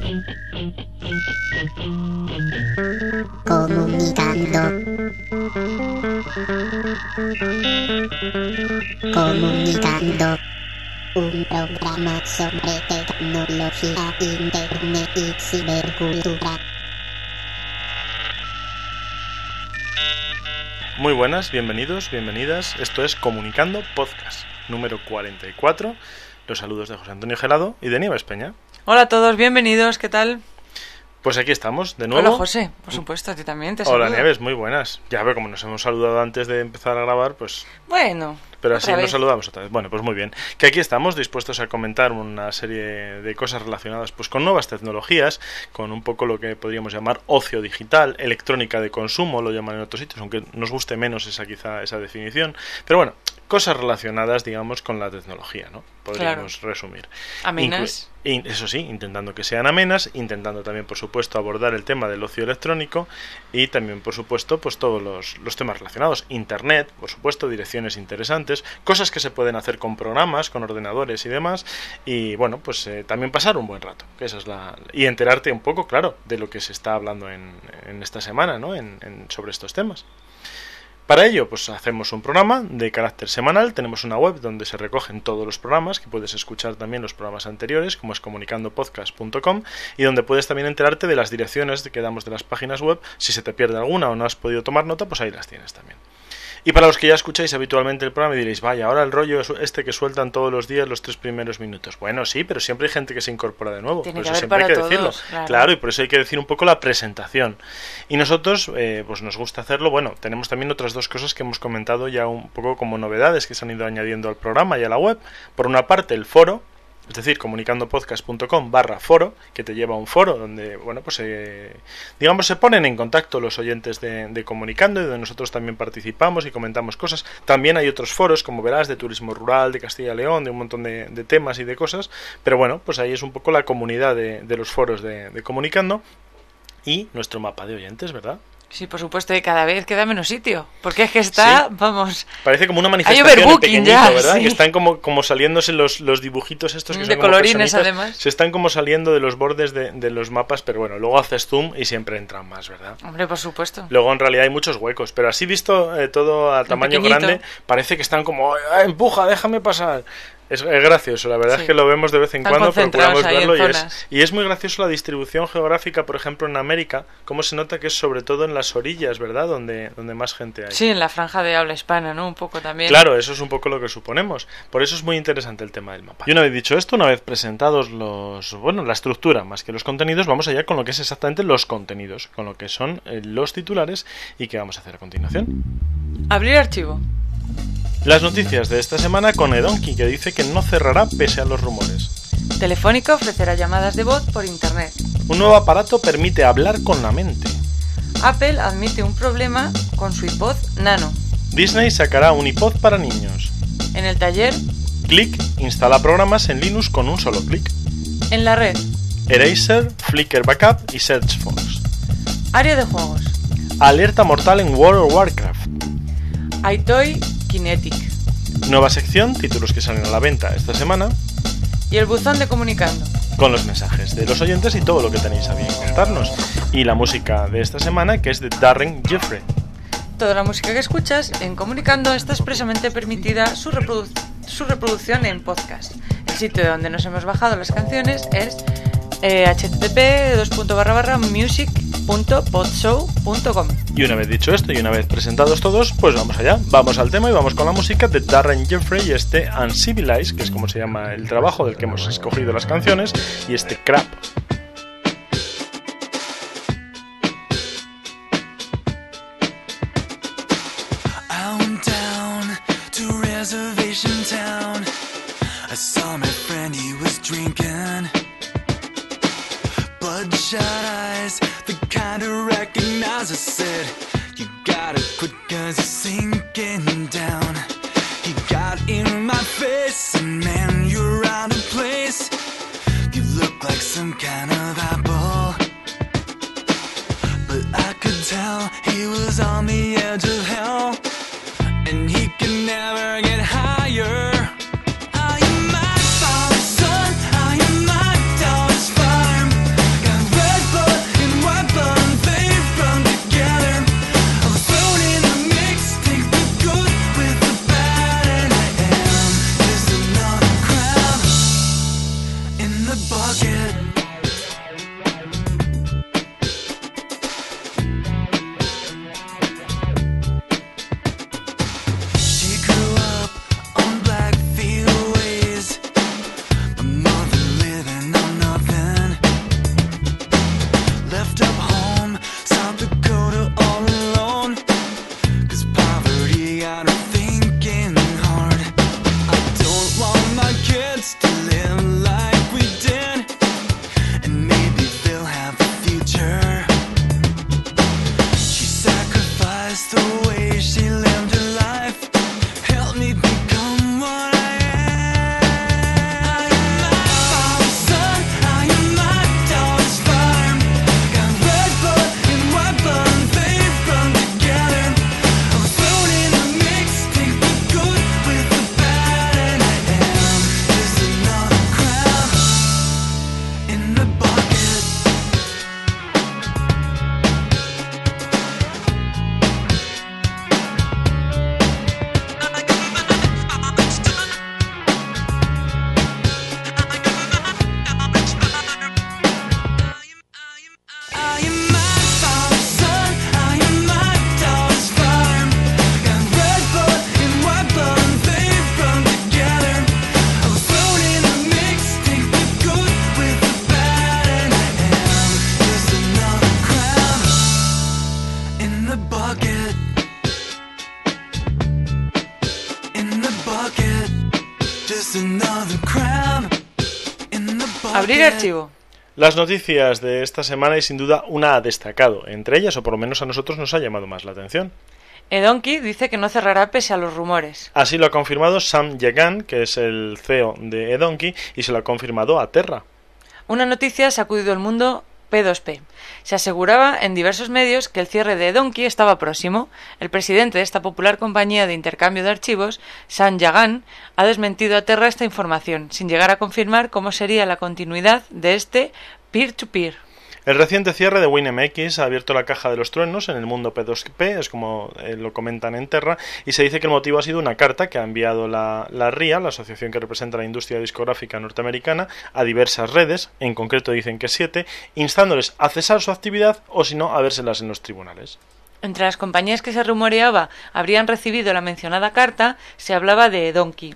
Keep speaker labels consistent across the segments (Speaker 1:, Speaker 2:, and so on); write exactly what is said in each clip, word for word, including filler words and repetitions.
Speaker 1: Comunicando. Comunicando. Un programa sobre tecnología, internet y cibercultura.
Speaker 2: Muy buenas, bienvenidos, bienvenidas. Esto es Comunicando Podcast, número cuarenta y cuatro. Los saludos de José Antonio Gelado y de Nieves Peña.
Speaker 3: Hola a todos, bienvenidos, ¿qué tal?
Speaker 2: Pues aquí estamos, de nuevo.
Speaker 3: Hola José, por supuesto, a ti también te saludo.
Speaker 2: Hola Nieves, muy buenas. Ya veo, como nos hemos saludado antes de empezar a grabar, pues...
Speaker 3: Bueno,
Speaker 2: pero así
Speaker 3: vez.
Speaker 2: nos saludamos otra vez. Bueno, pues muy bien. Que aquí estamos dispuestos a comentar una serie de cosas relacionadas pues con nuevas tecnologías, con un poco lo que podríamos llamar ocio digital, electrónica de consumo, lo llaman en otros sitios, aunque nos guste menos esa quizá esa definición. Pero bueno, cosas relacionadas, digamos, con la tecnología, ¿no? Podríamos claro. resumir.
Speaker 3: Amenas.
Speaker 2: Inclu- Eso sí, intentando que sean amenas, intentando también, por supuesto, abordar el tema del ocio electrónico y también, por supuesto, pues todos los, los temas relacionados. Internet, por supuesto, direcciones interesantes, cosas que se pueden hacer con programas, con ordenadores y demás. Y bueno, pues eh, también pasar un buen rato, que esa es la... y enterarte un poco, claro, de lo que se está hablando en, en esta semana, ¿no? En, en, sobre estos temas. Para ello, pues hacemos un programa de carácter semanal, tenemos una web donde se recogen todos los programas, que puedes escuchar también los programas anteriores, como es comunicando podcast punto com, y donde puedes también enterarte de las direcciones que damos de las páginas web. Si se te pierde alguna o no has podido tomar nota, pues ahí las tienes también. Y para los que ya escucháis habitualmente el programa y diréis, vaya, ahora el rollo es este que sueltan todos los días los tres primeros minutos. Bueno, sí, pero siempre hay gente que se incorpora de nuevo.
Speaker 3: Tiene
Speaker 2: por
Speaker 3: que
Speaker 2: eso
Speaker 3: haber
Speaker 2: siempre
Speaker 3: para
Speaker 2: hay que
Speaker 3: todos,
Speaker 2: decirlo.
Speaker 3: Claro.
Speaker 2: claro, y por eso hay que decir un poco la presentación. Y nosotros, eh, pues nos gusta hacerlo. Bueno, tenemos también otras dos cosas que hemos comentado ya un poco como novedades que se han ido añadiendo al programa y a la web. Por una parte, el foro. Es decir, comunicando podcast punto com barra foro, que te lleva a un foro donde, bueno, pues eh, digamos se ponen en contacto los oyentes de, de Comunicando y donde nosotros también participamos y comentamos cosas. También hay otros foros, como verás, de turismo rural, de Castilla y León, de un montón de, de temas y de cosas. Pero bueno, pues ahí es un poco la comunidad de, de los foros de, de Comunicando y nuestro mapa de oyentes, ¿verdad?
Speaker 3: Sí, por supuesto, y cada vez queda menos sitio, porque es que está, sí. vamos...
Speaker 2: Parece como una manifestación en pequeñito, ya, ¿verdad? Sí. Que están como, como saliéndose los, los dibujitos estos que
Speaker 3: de
Speaker 2: son como
Speaker 3: colorines, además.
Speaker 2: Se están como saliendo de los bordes de, de los mapas, pero bueno, luego haces zoom y siempre entran más, ¿verdad?
Speaker 3: Hombre, por supuesto.
Speaker 2: Luego en realidad hay muchos huecos, pero así visto eh, todo a tamaño grande, parece que están como, empuja, déjame pasar... Es, es gracioso, la verdad sí. es que lo vemos de vez en
Speaker 3: Están
Speaker 2: cuando, procuramos verlo y
Speaker 3: es,
Speaker 2: y es muy gracioso la distribución geográfica, por ejemplo en América, cómo se nota que es sobre todo en las orillas, ¿verdad? Donde, donde más gente hay.
Speaker 3: Sí, en la franja de habla hispana, ¿no? Un poco también.
Speaker 2: Claro, eso es un poco lo que suponemos. Por eso es muy interesante el tema del mapa. Y una vez dicho esto, una vez presentados los, bueno, la estructura más que los contenidos, vamos allá con lo que es exactamente los contenidos, con lo que son eh, los titulares y qué vamos a hacer a continuación.
Speaker 3: Abrir archivo.
Speaker 2: Las noticias de esta semana con Edonkey, que dice que no cerrará pese a los rumores.
Speaker 3: Telefónica ofrecerá llamadas de voz por internet.
Speaker 2: Un nuevo aparato permite hablar con la mente.
Speaker 3: Apple admite un problema con su iPod Nano.
Speaker 2: Disney sacará un iPod para niños.
Speaker 3: En el taller,
Speaker 2: Click instala programas en Linux con un solo clic.
Speaker 3: En la red,
Speaker 2: Eraser, Flickr Backup y Searchforce.
Speaker 3: Área de juegos.
Speaker 2: Alerta mortal en World of Warcraft.
Speaker 3: iToy Kinetic.
Speaker 2: Nueva sección, títulos que salen a la venta esta semana.
Speaker 3: Y el buzón de Comunicando.
Speaker 2: Con los mensajes de los oyentes y todo lo que tenéis a bien contarnos. Y la música de esta semana, que es de Darren Jeffrey.
Speaker 3: Toda la música que escuchas en Comunicando está expresamente permitida su, reprodu- su reproducción en podcast. El sitio de donde nos hemos bajado las canciones es eh, h t t p dos barra barra music punto podshow punto com.
Speaker 2: Y una vez dicho esto y una vez presentados todos, pues vamos allá, vamos al tema y vamos con la música de Darren Jeffrey y este Uncivilized, que es como se llama el trabajo del que hemos escogido las canciones, y este Crap.
Speaker 4: I'm down to Reservation Town. I saw my friend, he was drinking. Bloodshot eyes, the kind of recognize. I said, you gotta quit cause you're sinking down. He got in my face and man, you're out of place. You look like some kind of apple, but I could tell he was on the edge of hell, and he could never get higher. I am my father's son, I am my daughter's farm. just another crab in the
Speaker 3: Abrir
Speaker 4: bucket.
Speaker 3: archivo.
Speaker 2: Las noticias de esta semana y sin duda una ha destacado, entre ellas, o por lo menos a nosotros nos ha llamado más la atención.
Speaker 3: eDonkey dice que no cerrará pese a los rumores.
Speaker 2: Así lo ha confirmado Sam Jagan, que es el C E O de eDonkey, y se lo ha confirmado a Terra.
Speaker 3: Una noticia ha sacudido el mundo P dos P. Se aseguraba en diversos medios que el cierre de eDonkey estaba próximo. El presidente de esta popular compañía de intercambio de archivos, Sam Jagan, ha desmentido a Terra esta información, sin llegar a confirmar cómo sería la continuidad de este peer-to-peer.
Speaker 2: El reciente cierre de WinMX ha abierto la caja de los truenos en el mundo P dos P, es como eh, lo comentan en Terra, y se dice que el motivo ha sido una carta que ha enviado la, la R I A, la asociación que representa la industria discográfica norteamericana, a diversas redes, en concreto dicen que siete, instándoles a cesar su actividad o si no a vérselas en los tribunales.
Speaker 3: Entre las compañías que se rumoreaba habrían recibido la mencionada carta, se hablaba de eDonkey.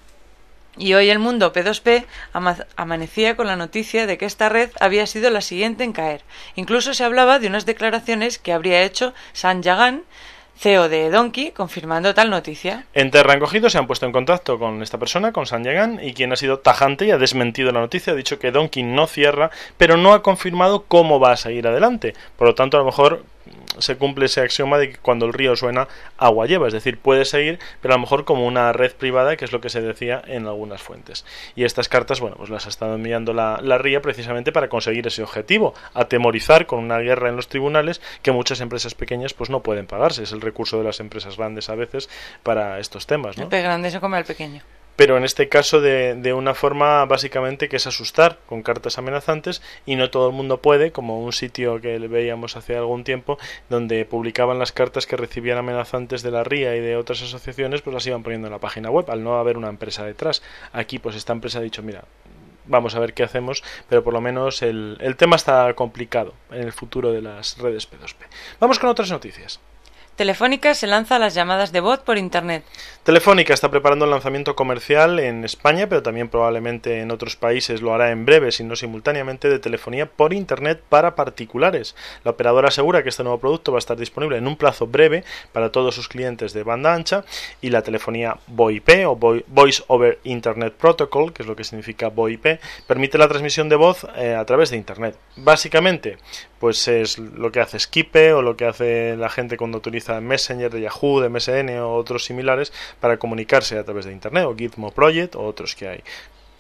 Speaker 3: Y hoy el mundo P dos P ama- amanecía con la noticia de que esta red había sido la siguiente en caer. Incluso se hablaba de unas declaraciones que habría hecho Sam Jagan, C E O de eDonkey, confirmando tal noticia.
Speaker 2: En Terra Encogido se han puesto en contacto con esta persona, con Sam Jagan, y quien ha sido tajante y ha desmentido la noticia, ha dicho que eDonkey no cierra, pero no ha confirmado cómo va a seguir adelante. Por lo tanto, a lo mejor se cumple ese axioma de que cuando el río suena, agua lleva, es decir, puede seguir, pero a lo mejor como una red privada, que es lo que se decía en algunas fuentes. Y estas cartas, bueno, pues las ha estado enviando la, la R I A precisamente para conseguir ese objetivo, atemorizar con una guerra en los tribunales que muchas empresas pequeñas pues no pueden pagarse, es el recurso de las empresas grandes a veces para estos temas, ¿no?
Speaker 3: El pez grande se come al pequeño.
Speaker 2: Pero en este caso de, de una forma básicamente que es asustar con cartas amenazantes, y no todo el mundo puede, como un sitio que veíamos hace algún tiempo donde publicaban las cartas que recibían amenazantes de la R I A y de otras asociaciones, pues las iban poniendo en la página web al no haber una empresa detrás. Aquí pues esta empresa ha dicho, mira, vamos a ver qué hacemos, pero por lo menos el, el tema está complicado en el futuro de las redes P dos P. Vamos con otras noticias.
Speaker 3: Telefónica se lanza a las llamadas de voz por Internet.
Speaker 2: Telefónica está preparando el lanzamiento comercial en España, pero también probablemente en otros países lo hará en breve, si no simultáneamente, de telefonía por Internet para particulares. La operadora asegura que este nuevo producto va a estar disponible en un plazo breve para todos sus clientes de banda ancha, y la telefonía V O I P o Voice over Internet Protocol, que es lo que significa V O I P, permite la transmisión de voz eh, a través de Internet. Básicamente, pues es lo que hace Skype o lo que hace la gente cuando utiliza Messenger de Yahoo, de M S N o otros similares para comunicarse a través de Internet, o Gizmo Project o otros que hay.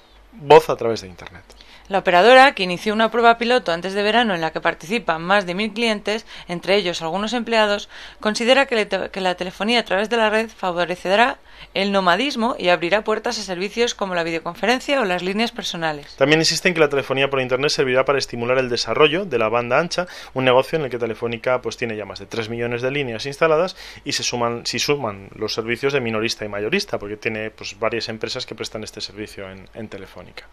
Speaker 2: Voz a través de Internet.
Speaker 3: La operadora, que inició una prueba piloto antes de verano en la que participan más de mil clientes, entre ellos algunos empleados, considera que, le- que la telefonía a través de la red favorecerá el nomadismo y abrirá puertas a servicios como la videoconferencia o las líneas personales.
Speaker 2: También insiste en que la telefonía por Internet servirá para estimular el desarrollo de la banda ancha, un negocio en el que Telefónica pues tiene ya más de tres millones de líneas instaladas, y se suman, si suman los servicios de minorista y mayorista, porque tiene pues varias empresas que prestan este servicio en, en Telefónica.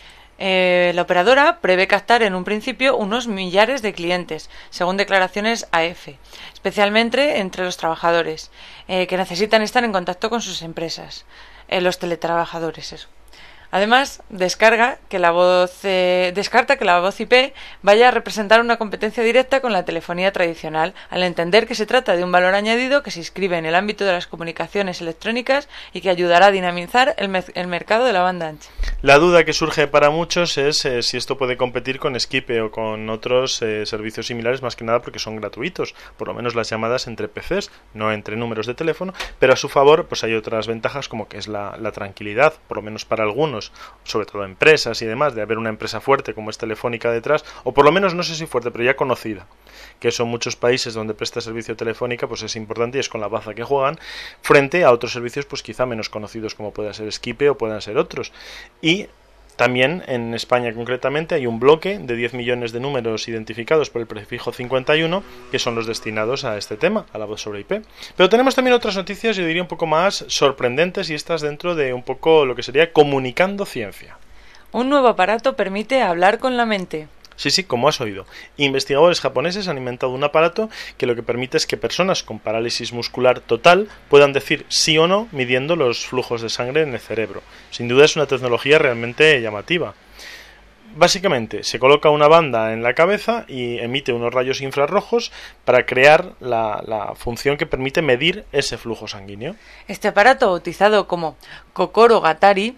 Speaker 3: Eh, la operadora prevé captar en un principio unos millares de clientes, según declaraciones A F, especialmente entre los trabajadores, eh, que necesitan estar en contacto con sus empresas, eh, los teletrabajadores, eso. Además, descarga que la voz, eh, descarta que la voz I P vaya a representar una competencia directa con la telefonía tradicional, al entender que se trata de un valor añadido que se inscribe en el ámbito de las comunicaciones electrónicas y que ayudará a dinamizar el, me- el mercado de la banda ancha.
Speaker 2: La duda que surge para muchos es eh, si esto puede competir con Skype o con otros eh, servicios similares, más que nada porque son gratuitos, por lo menos las llamadas entre P Cs, no entre números de teléfono, pero a su favor pues hay otras ventajas, como que es la, la tranquilidad, por lo menos para algunos, sobre todo empresas y demás, de haber una empresa fuerte como es Telefónica detrás, o por lo menos no sé si fuerte, pero ya conocida, que son muchos países donde presta servicio Telefónica, pues es importante y es con la baza que juegan, frente a otros servicios pues quizá menos conocidos como pueda ser Skype o puedan ser otros. Y también en España concretamente hay un bloque de diez millones de números identificados por el prefijo cincuenta y uno que son los destinados a este tema, a la voz sobre I P. Pero tenemos también otras noticias, yo diría un poco más sorprendentes, y estas dentro de un poco lo que sería comunicando ciencia.
Speaker 3: Un nuevo aparato permite hablar con la mente.
Speaker 2: Sí, sí, como has oído. Investigadores japoneses han inventado un aparato que lo que permite es que personas con parálisis muscular total puedan decir sí o no midiendo los flujos de sangre en el cerebro. Sin duda es una tecnología realmente llamativa. Básicamente, se coloca una banda en la cabeza y emite unos rayos infrarrojos para crear la, la función que permite medir ese flujo sanguíneo.
Speaker 3: Este aparato, bautizado como Kokoro Gatari,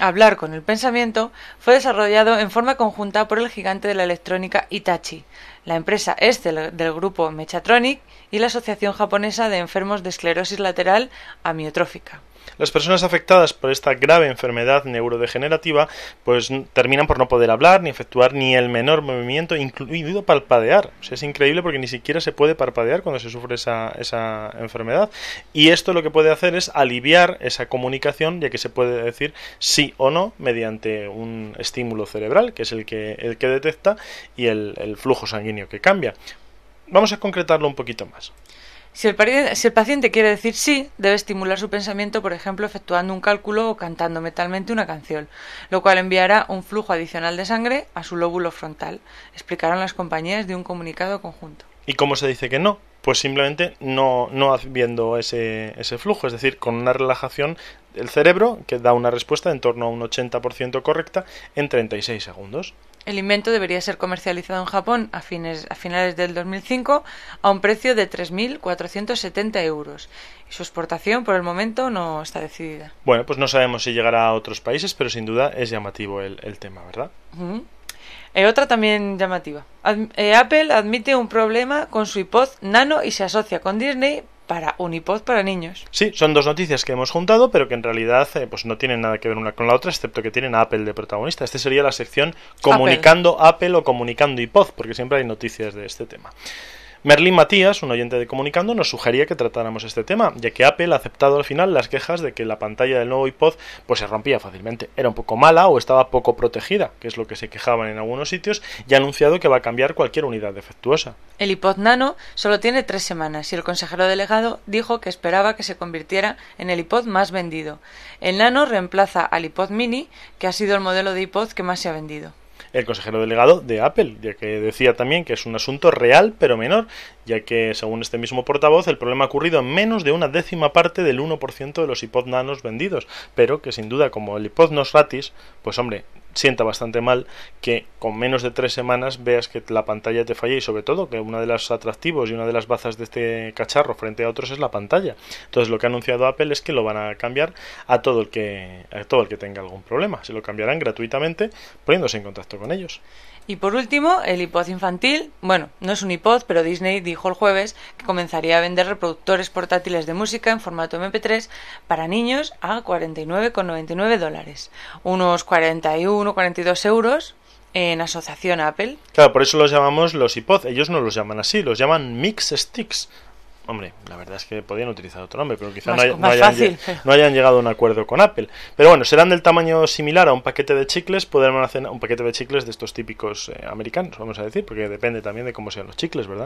Speaker 3: Hablar con el pensamiento fue desarrollado en forma conjunta por el gigante de la electrónica Hitachi. La empresa es del, del grupo Mechatronic y la Asociación Japonesa de Enfermos de Esclerosis Lateral Amiotrófica.
Speaker 2: Las personas afectadas por esta grave enfermedad neurodegenerativa pues terminan por no poder hablar ni efectuar ni el menor movimiento, incluido parpadear. O sea, es increíble porque ni siquiera se puede parpadear cuando se sufre esa, esa enfermedad. Y esto lo que puede hacer es aliviar esa comunicación, ya que se puede decir sí o no mediante un estímulo cerebral, que es el que, el que detecta, y el, el flujo sanguíneo que cambia. Vamos a concretarlo un poquito más.
Speaker 3: Si el, si el paciente quiere decir sí, debe estimular su pensamiento, por ejemplo, efectuando un cálculo o cantando mentalmente una canción, lo cual enviará un flujo adicional de sangre a su lóbulo frontal, explicaron las compañías de un comunicado conjunto.
Speaker 2: ¿Y cómo se dice que no? Pues simplemente no, no habiendo ese, ese flujo, es decir, con una relajación del cerebro que da una respuesta en torno a un ochenta por ciento correcta en treinta y seis segundos.
Speaker 3: El invento debería ser comercializado en Japón a, fines, a finales del dos mil cinco a un precio de tres mil cuatrocientos setenta euros. Y su exportación por el momento no está decidida.
Speaker 2: Bueno, pues no sabemos si llegará a otros países, pero sin duda es llamativo el, el tema, ¿verdad?
Speaker 3: Uh-huh. Eh, otra también llamativa. Ad, eh, Apple admite un problema con su iPod Nano y se asocia con Disney para un iPod para niños.
Speaker 2: Sí, son dos noticias que hemos juntado, pero que en realidad eh, pues no tienen nada que ver una con la otra, excepto que tienen a Apple de protagonista. Este sería la sección Comunicando Apple, Apple o Comunicando iPod, porque siempre hay noticias de este tema. Merlín Matías, un oyente de Comunicando, nos sugería que tratáramos este tema, ya que Apple ha aceptado al final las quejas de que la pantalla del nuevo iPod pues se rompía fácilmente, era un poco mala o estaba poco protegida, que es lo que se quejaban en algunos sitios, y ha anunciado que va a cambiar cualquier unidad defectuosa.
Speaker 3: El iPod Nano solo tiene tres semanas y el consejero delegado dijo que esperaba que se convirtiera en el iPod más vendido. El Nano reemplaza al iPod Mini, que ha sido el modelo de iPod que más se ha vendido.
Speaker 2: El consejero delegado de Apple, ya que decía también que es un asunto real pero menor, ya que según este mismo portavoz el problema ha ocurrido en menos de una décima parte del uno por ciento de los iPod Nanos vendidos, pero que sin duda como el iPod no es gratis, pues hombre, sienta bastante mal que con menos de tres semanas veas que la pantalla te falla y sobre todo que uno de los atractivos y una de las bazas de este cacharro frente a otros es la pantalla. Entonces lo que ha anunciado Apple es que lo van a cambiar a todo el que a todo el que tenga algún problema. Se lo cambiarán gratuitamente poniéndose en contacto con ellos.
Speaker 3: Y por último, el iPod infantil. Bueno, no es un iPod, pero Disney dijo el jueves que comenzaría a vender reproductores portátiles de música en formato eme pe tres para niños a cuarenta y nueve con noventa y nueve dólares, unos cuarenta y uno, cuarenta y dos euros en asociación a Apple.
Speaker 2: Claro, por eso los llamamos los iPod. Ellos no los llaman así, los llaman Mix Sticks. Hombre, la verdad es que podían utilizar otro nombre, pero quizá
Speaker 3: más,
Speaker 2: no, hay, no,
Speaker 3: más
Speaker 2: hayan,
Speaker 3: fácil,
Speaker 2: pero... no hayan llegado a un acuerdo con Apple. Pero bueno, serán del tamaño similar a un paquete de chicles, podrán almacenar un paquete de chicles de estos típicos eh, americanos, vamos a decir, porque depende también de cómo sean los chicles, ¿verdad?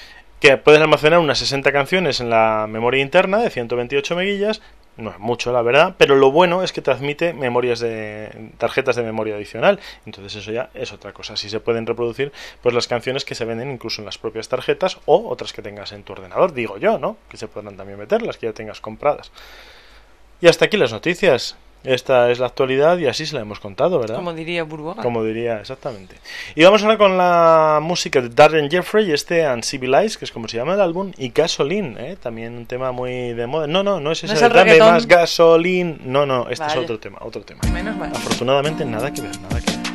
Speaker 2: Que pueden almacenar unas sesenta canciones en la memoria interna de ciento veintiocho meguillas, no es mucho la verdad, pero lo bueno es que te admite memorias de tarjetas de memoria adicional, entonces eso ya es otra cosa. Así se pueden reproducir pues las canciones que se venden incluso en las propias tarjetas o otras que tengas en tu ordenador, digo yo, ¿no? Que se podrán también meter, las que ya tengas compradas. Y hasta aquí las noticias. Esta es la actualidad y así se la hemos contado, ¿verdad?
Speaker 3: Como diría Burbuja.
Speaker 2: Como diría, exactamente. Y vamos ahora con la música de Darren Jeffrey, este Uncivilized, que es como se llama el álbum, y Gasoline, ¿eh? También un tema muy de moda. No, no, no es ese.
Speaker 3: ¿No es el
Speaker 2: Dame
Speaker 3: reggaetón?
Speaker 2: más gasolín. No, no, este
Speaker 3: Vale.
Speaker 2: es otro tema, otro tema.
Speaker 3: Menos mal.
Speaker 2: Afortunadamente nada que ver, nada que ver.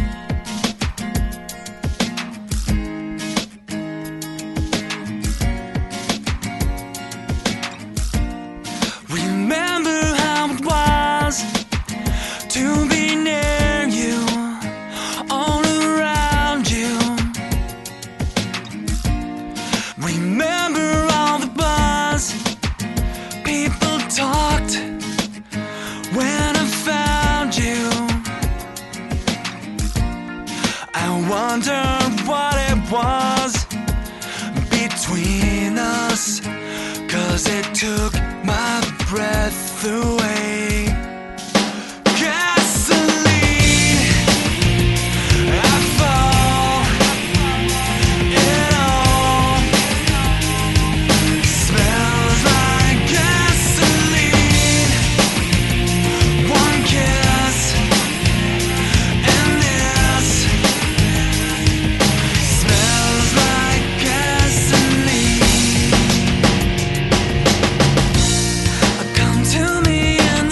Speaker 4: Remember how it was to be near you, all around you. Remember all the buzz people talked when I found you. I wonder what it was between us, 'cause it took my breath away. Gasoline, I fall, it all smells like gasoline. One kiss and this smells like gasoline. Come to me in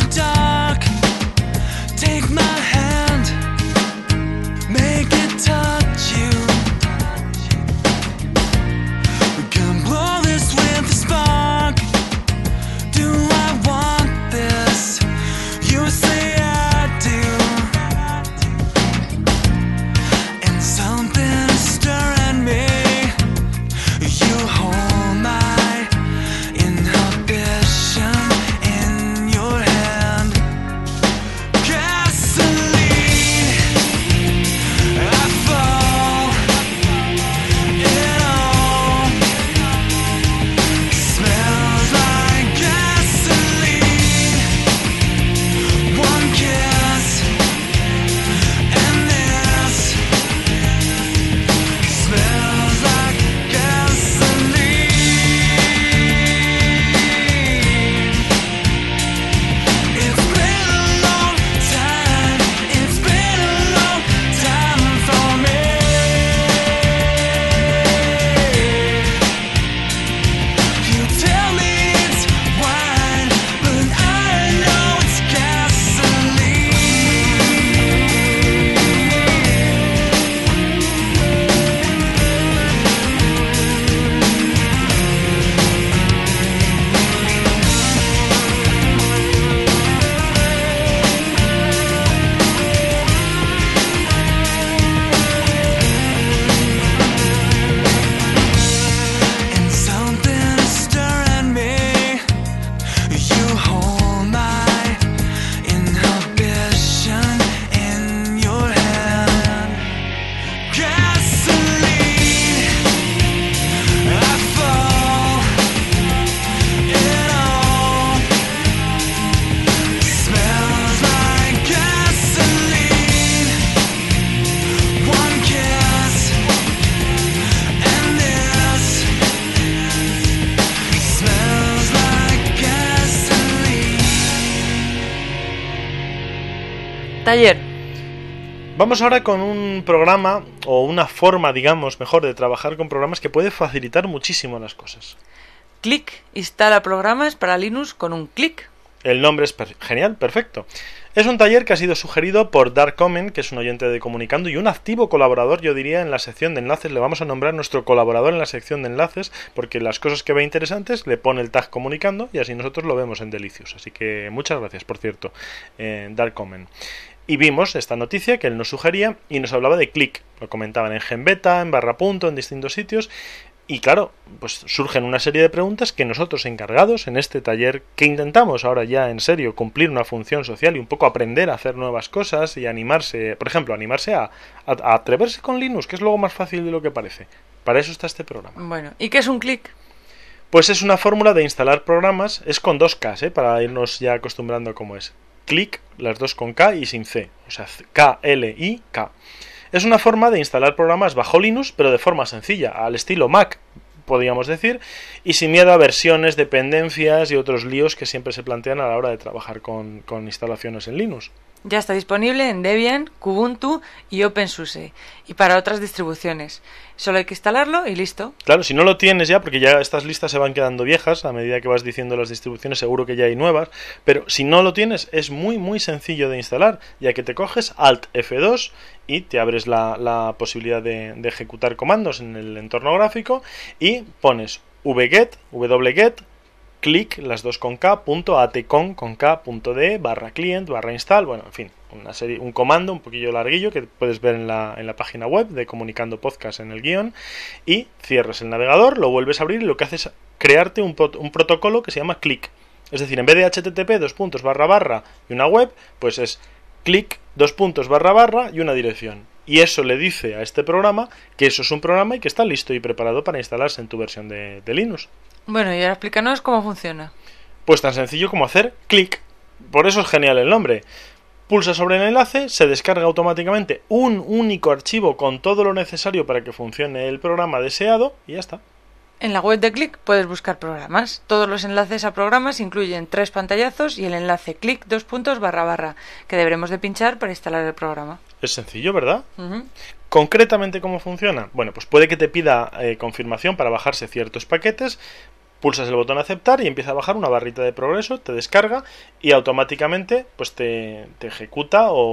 Speaker 3: Taller.
Speaker 2: Vamos ahora con un programa o una forma, digamos, mejor de trabajar con programas que puede facilitar muchísimo las cosas.
Speaker 3: Click instala programas para Linux con un clic.
Speaker 2: El nombre es per- genial, perfecto. Es un taller que ha sido sugerido por Dark Omen, que es un oyente de Comunicando y un activo colaborador, yo diría, en la sección de enlaces. Le vamos a nombrar nuestro colaborador en la sección de enlaces, porque las cosas que ve interesantes le pone el tag Comunicando y así nosotros lo vemos en Delicious. Así que muchas gracias, por cierto, eh, Dark Omen. Y vimos esta noticia que él nos sugería y nos hablaba de Click. Lo comentaban en GenBeta, en Barra Punto, en distintos sitios. Y claro, pues surgen una serie de preguntas que nosotros encargados en este taller, que intentamos ahora ya en serio cumplir una función social y un poco aprender a hacer nuevas cosas y animarse, por ejemplo, animarse a, a, a atreverse con Linux, que es luego más fácil de lo que parece. Para eso está este programa.
Speaker 3: Bueno, ¿y qué es un clic?
Speaker 2: Pues es una fórmula de instalar programas, es con dos Ks, ¿eh? Para irnos ya acostumbrando a cómo es. Click, las dos con K y sin C, o sea, K L I K. Es una forma de instalar programas bajo Linux, pero de forma sencilla, al estilo Mac, podríamos decir, y sin miedo a versiones, dependencias y otros líos que siempre se plantean a la hora de trabajar con, con instalaciones en Linux.
Speaker 3: Ya está disponible en Debian, Kubuntu y OpenSUSE, y para otras distribuciones. Solo hay que instalarlo y listo.
Speaker 2: Claro, si no lo tienes ya, porque ya estas listas se van quedando viejas, a medida que vas diciendo las distribuciones seguro que ya hay nuevas, pero si no lo tienes es muy muy sencillo de instalar, ya que te coges Alt F dos y te abres la, la posibilidad de, de ejecutar comandos en el entorno gráfico y pones wget, wget, click, las dos con K, punto atcon con K, punto de, barra client, barra install, bueno, en fin, una serie, un comando un poquillo larguillo que puedes ver en la, en la página web de Comunicando Podcast en el guión, y cierras el navegador, lo vuelves a abrir y lo que hace es crearte un, un protocolo que se llama click. Es decir, en vez de http dos puntos barra barra y una web, pues es click dos puntos barra barra y una dirección. Y eso le dice a este programa que eso es un programa y que está listo y preparado para instalarse en tu versión de, de Linux.
Speaker 3: Bueno, y ahora explícanos cómo funciona.
Speaker 2: Pues tan sencillo como hacer clic. Por eso es genial el nombre. Pulsa sobre el enlace, se descarga automáticamente un único archivo con todo lo necesario para que funcione el programa deseado y ya está.
Speaker 3: En la web de Click puedes buscar programas. Todos los enlaces a programas incluyen tres pantallazos y el enlace click dos puntos barra barra que deberemos de pinchar para instalar el programa.
Speaker 2: Es sencillo, ¿verdad?
Speaker 3: Uh-huh.
Speaker 2: ¿Concretamente cómo funciona? Bueno, pues puede que te pida eh, confirmación para bajarse ciertos paquetes. Pulsas el botón aceptar y empieza a bajar una barrita de progreso, te descarga y automáticamente pues te, te ejecuta o,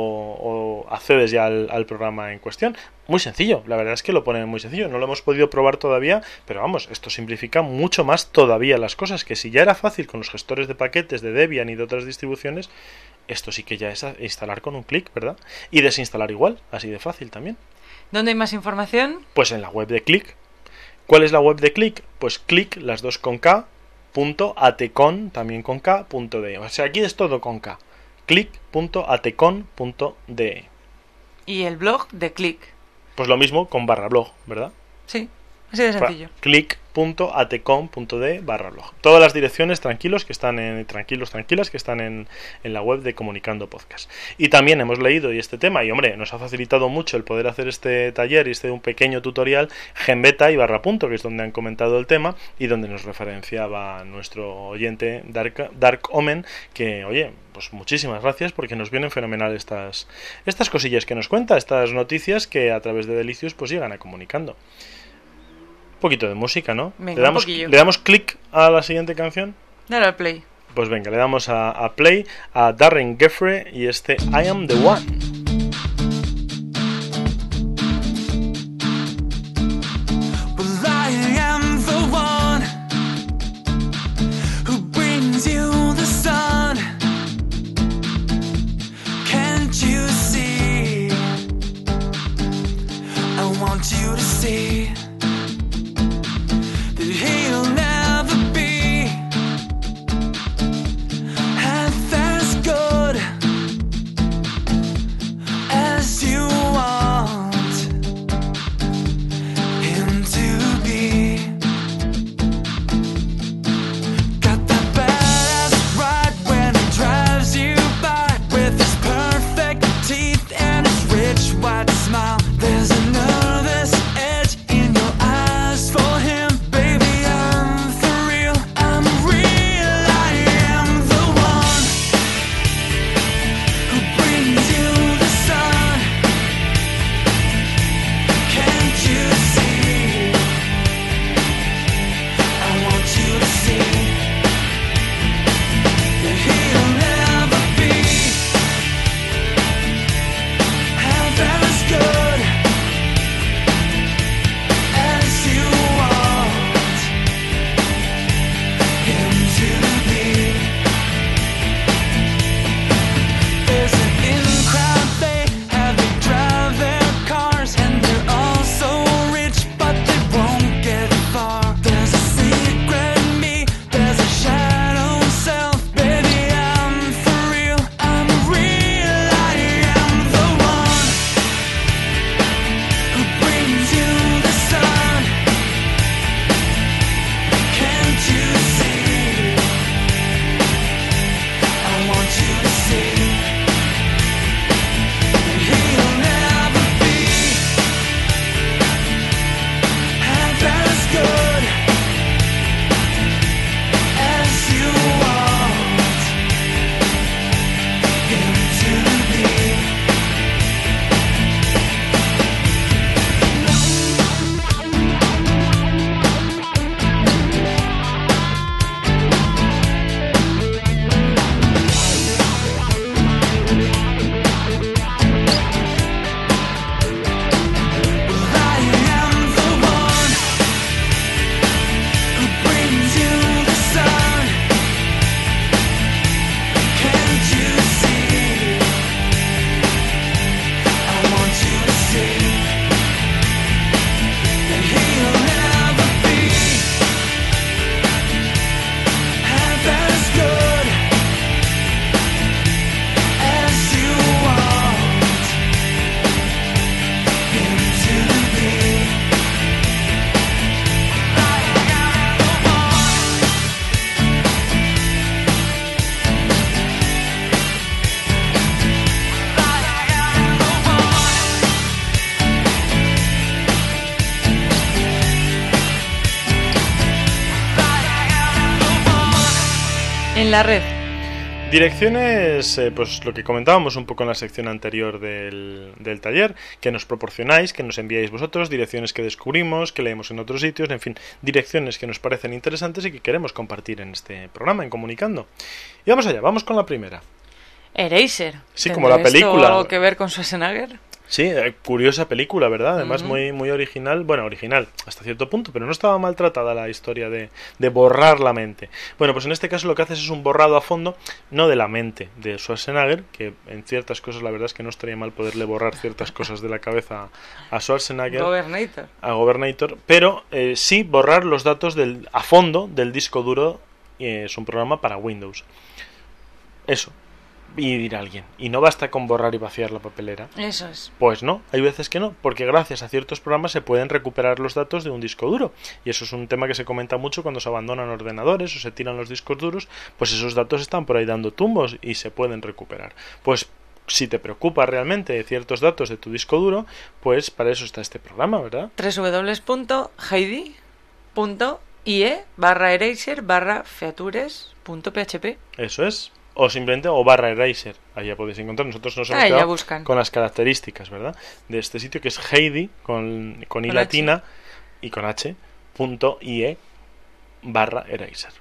Speaker 2: o accedes ya al, al programa en cuestión. Muy sencillo, la verdad es que lo ponen muy sencillo, no lo hemos podido probar todavía, pero vamos, esto simplifica mucho más todavía las cosas, que si ya era fácil con los gestores de paquetes de Debian y de otras distribuciones, esto sí que ya es instalar con un clic, ¿verdad? Y desinstalar igual, así de fácil también.
Speaker 3: ¿Dónde hay más información?
Speaker 2: Pues en la web de Click. ¿Cuál es la web de Click? Pues click, las dos con K, punto atcon, también con K, punto de. O sea, aquí es todo con K. click punto atcon punto de.
Speaker 3: ¿Y el blog de Click?
Speaker 2: Pues lo mismo con barra blog, ¿verdad?
Speaker 3: Sí, así de sencillo.
Speaker 2: click punto atcon punto de barra blog. Todas las direcciones tranquilos que están en tranquilos tranquilas que están en, en la web de Comunicando Podcast. Y también hemos leído y este tema y hombre, nos ha facilitado mucho el poder hacer este taller y este un pequeño tutorial GenBeta y Barra Punto, que es donde han comentado el tema y donde nos referenciaba nuestro oyente Dark, Dark Omen, que oye, pues muchísimas gracias porque nos vienen fenomenal estas estas cosillas que nos cuenta, estas noticias que a través de Delicious pues llegan a Comunicando. Un poquito de música, ¿no?
Speaker 3: Venga,
Speaker 2: le damos, le damos clic a la siguiente canción.
Speaker 3: Dale al play.
Speaker 2: Pues venga, le damos a, a play a Darren Geffrey y este I Am The One.
Speaker 4: Well, I am the one who brings you the sun. Can't you see? I want you to see that he'll never be half as good as you want him to be. Got that badass ride when he drives you by with his perfect teeth and his rich white smile. There's a nervous edge in your
Speaker 3: en la red.
Speaker 2: Direcciones, eh, pues lo que comentábamos un poco en la sección anterior del, del taller, que nos proporcionáis, que nos enviáis vosotros, direcciones que descubrimos, que leemos en otros sitios, en fin, direcciones que nos parecen interesantes y que queremos compartir en este programa, en Comunicando. Y vamos allá, vamos con la primera.
Speaker 3: Eraser.
Speaker 2: Sí, como la película.
Speaker 3: ¿Algo que ver con Schwarzenegger?
Speaker 2: Sí, eh, curiosa película, ¿verdad? Además,
Speaker 3: Uh-huh.
Speaker 2: muy, muy original. Bueno, original hasta cierto punto, pero no estaba maltratada la historia de, de borrar la mente. Bueno, pues en este caso lo que haces es un borrado a fondo, no de la mente de Schwarzenegger, que en ciertas cosas la verdad es que no estaría mal poderle borrar ciertas cosas de la cabeza a Schwarzenegger,
Speaker 3: Governator.
Speaker 2: a Governator, pero eh, sí borrar los datos del, a fondo del disco duro. Eh, es un programa para Windows. Eso. Y dirá alguien, ¿y no basta con borrar y vaciar la papelera?
Speaker 3: Eso es.
Speaker 2: Pues no, hay veces que no, porque gracias a ciertos programas se pueden recuperar los datos de un disco duro. Y eso es un tema que se comenta mucho cuando se abandonan ordenadores o se tiran los discos duros, pues esos datos están por ahí dando tumbos y se pueden recuperar. Pues si te preocupa realmente ciertos datos de tu disco duro, pues para eso está este programa, ¿verdad?
Speaker 3: doble u doble u doble u punto heidi punto ie barra eraser barra features punto p h p.
Speaker 2: Eso es. O simplemente o barra eraser, ahí ya podéis encontrar. Nosotros nos hemos
Speaker 3: Ah, ya
Speaker 2: quedado
Speaker 3: buscan.
Speaker 2: con las características, ¿verdad? De este sitio que es Heidi con, con i
Speaker 3: Con
Speaker 2: latina
Speaker 3: H.
Speaker 2: y con h punto ie barra eraser.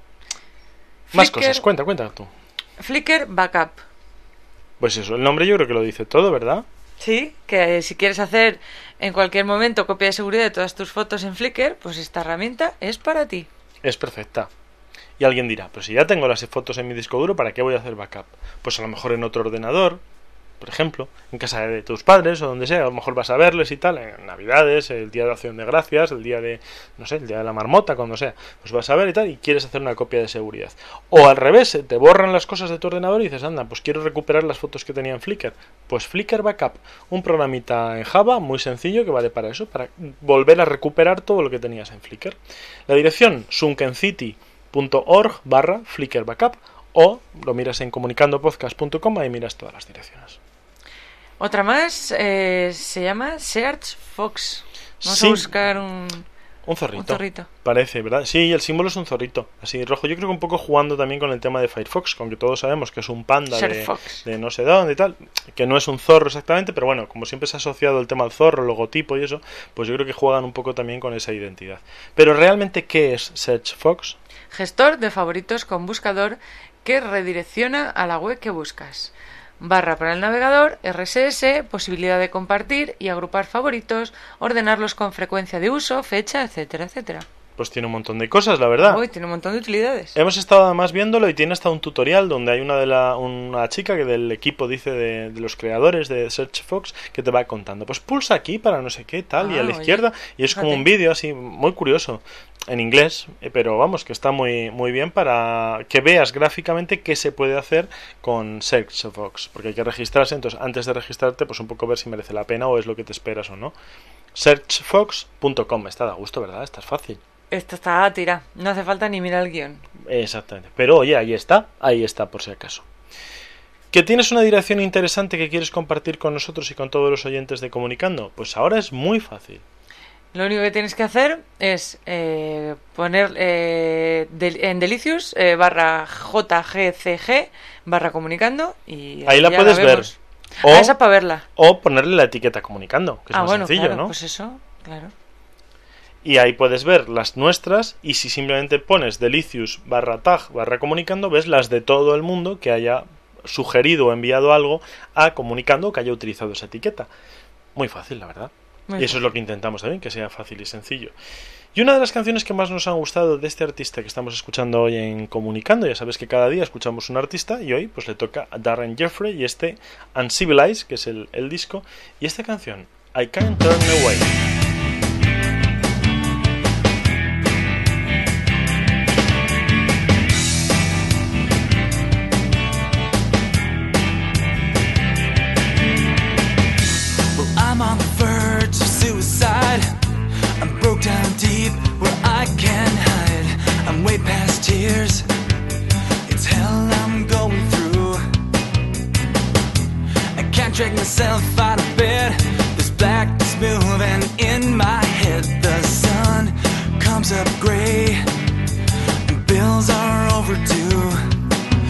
Speaker 2: Más
Speaker 3: Flickr-
Speaker 2: cosas, cuenta, cuenta tú.
Speaker 3: Flickr Backup.
Speaker 2: Pues eso, el nombre yo creo que lo dice todo, ¿verdad?
Speaker 3: Sí, que eh, si quieres hacer en cualquier momento copia de seguridad de todas tus fotos en Flickr, pues esta herramienta es para ti.
Speaker 2: Es perfecta. Y alguien dirá, pero si ya tengo las fotos en mi disco duro, ¿para qué voy a hacer backup? Pues a lo mejor en otro ordenador, por ejemplo, en casa de tus padres o donde sea, a lo mejor vas a verles y tal, en Navidades, el día de Acción de Gracias, el día de, no sé, el día de la marmota, cuando sea, pues vas a ver y tal, y quieres hacer una copia de seguridad. O al revés, te borran las cosas de tu ordenador y dices, anda, pues quiero recuperar las fotos que tenía en Flickr. Pues Flickr Backup, un programita en Java muy sencillo que vale para eso, para volver a recuperar todo lo que tenías en Flickr. La dirección, sunkencity punto org barra Flickr Backup, o lo miras en comunicandopodcast punto com, ahí miras todas las direcciones.
Speaker 3: Otra más eh, se llama Search Fox. Vamos
Speaker 2: Sí.
Speaker 3: a buscar un,
Speaker 2: Un zorrito.
Speaker 3: un zorrito.
Speaker 2: Parece, ¿verdad? Sí, el símbolo es un zorrito, así rojo. Yo creo que un poco jugando también con el tema de Firefox, aunque todos sabemos que es un panda de,
Speaker 3: Firefox.
Speaker 2: de no sé dónde y tal, que no es un zorro exactamente, pero bueno, como siempre se ha asociado el tema al zorro, el logotipo y eso, pues yo creo que juegan un poco también con esa identidad. Pero realmente, ¿qué es Search Fox?
Speaker 3: Gestor de favoritos con buscador que redirecciona a la web que buscas. Barra para el navegador, R S S, posibilidad de compartir y agrupar favoritos, ordenarlos con frecuencia de uso, fecha, etcétera, etcétera.
Speaker 2: Pues tiene un montón de cosas, la verdad.
Speaker 3: Uy, tiene un montón de utilidades.
Speaker 2: Hemos estado además viéndolo y tiene hasta un tutorial donde hay una de la una chica que del equipo dice de, de los creadores de Search Fox que te va contando, pues pulsa aquí para no sé qué tal, y
Speaker 3: Ah,
Speaker 2: a la
Speaker 3: oye,
Speaker 2: izquierda, y es como
Speaker 3: fíjate.
Speaker 2: un vídeo así muy curioso en inglés, eh, pero vamos, que está muy muy bien para que veas gráficamente qué se puede hacer con Search Fox, porque hay que registrarse, entonces antes de registrarte pues un poco ver si merece la pena o es lo que te esperas o no. search fox punto com, está de gusto, ¿verdad? Está fácil.
Speaker 3: Esto está a tira, no hace falta ni mirar el guión.
Speaker 2: Exactamente. Pero oye, ahí está, ahí está por si acaso. ¿Que tienes una dirección interesante que quieres compartir con nosotros y con todos los oyentes de Comunicando? Pues ahora es muy fácil.
Speaker 3: Lo único que tienes que hacer es eh, poner eh, del- en Delicious eh, barra jgcg barra comunicando y
Speaker 2: Ahí la
Speaker 3: ya
Speaker 2: puedes ver.
Speaker 3: vemos.
Speaker 2: O,
Speaker 3: Ah, esa para verla.
Speaker 2: o ponerle la etiqueta Comunicando, que es
Speaker 3: Ah,
Speaker 2: más
Speaker 3: bueno,
Speaker 2: sencillo,
Speaker 3: claro,
Speaker 2: ¿no?
Speaker 3: pues eso, claro.
Speaker 2: Y ahí puedes ver las nuestras, y si simplemente pones delicious barra tag barra comunicando, ves las de todo el mundo que haya sugerido o enviado algo a Comunicando, que haya utilizado esa etiqueta. Muy fácil, la verdad.
Speaker 3: Muy
Speaker 2: Y eso es lo que intentamos también, que sea fácil y sencillo. Y una de las canciones que más nos han gustado de este artista que estamos escuchando hoy en Comunicando, ya sabes que cada día escuchamos un artista, y hoy pues le toca a Darren Jeffrey y este Uncivilized, que es el, el disco, y esta canción, I Can't Turn Away.
Speaker 4: Well, I'm on the verge of suicide. I'm broke down deep where I can't hide. I'm way past tears. It's hell I'm going through. I can't drag myself out of bed. There's blackness moving in my head. The sun comes up gray and bills are overdue.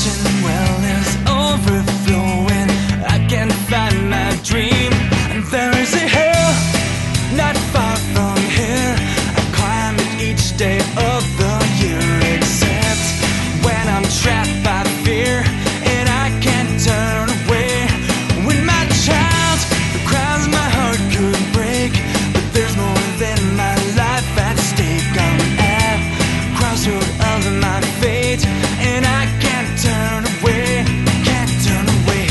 Speaker 4: wishing well is overflowing. I can't find my dream, and there is a hill not far from here. I climb it each day of the year, except when I'm trapped by fear and I can't turn away. When my child cries, my heart could break, but there's more than my life at stake. I'm at the crossroad of my fate, and I can't turn away, can't turn away.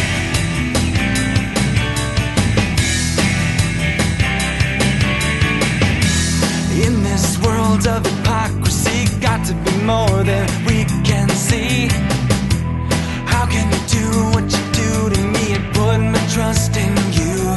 Speaker 4: In this world of hypocrisy, got to be more than we can see. How can you do what you do to me and put my trust in you?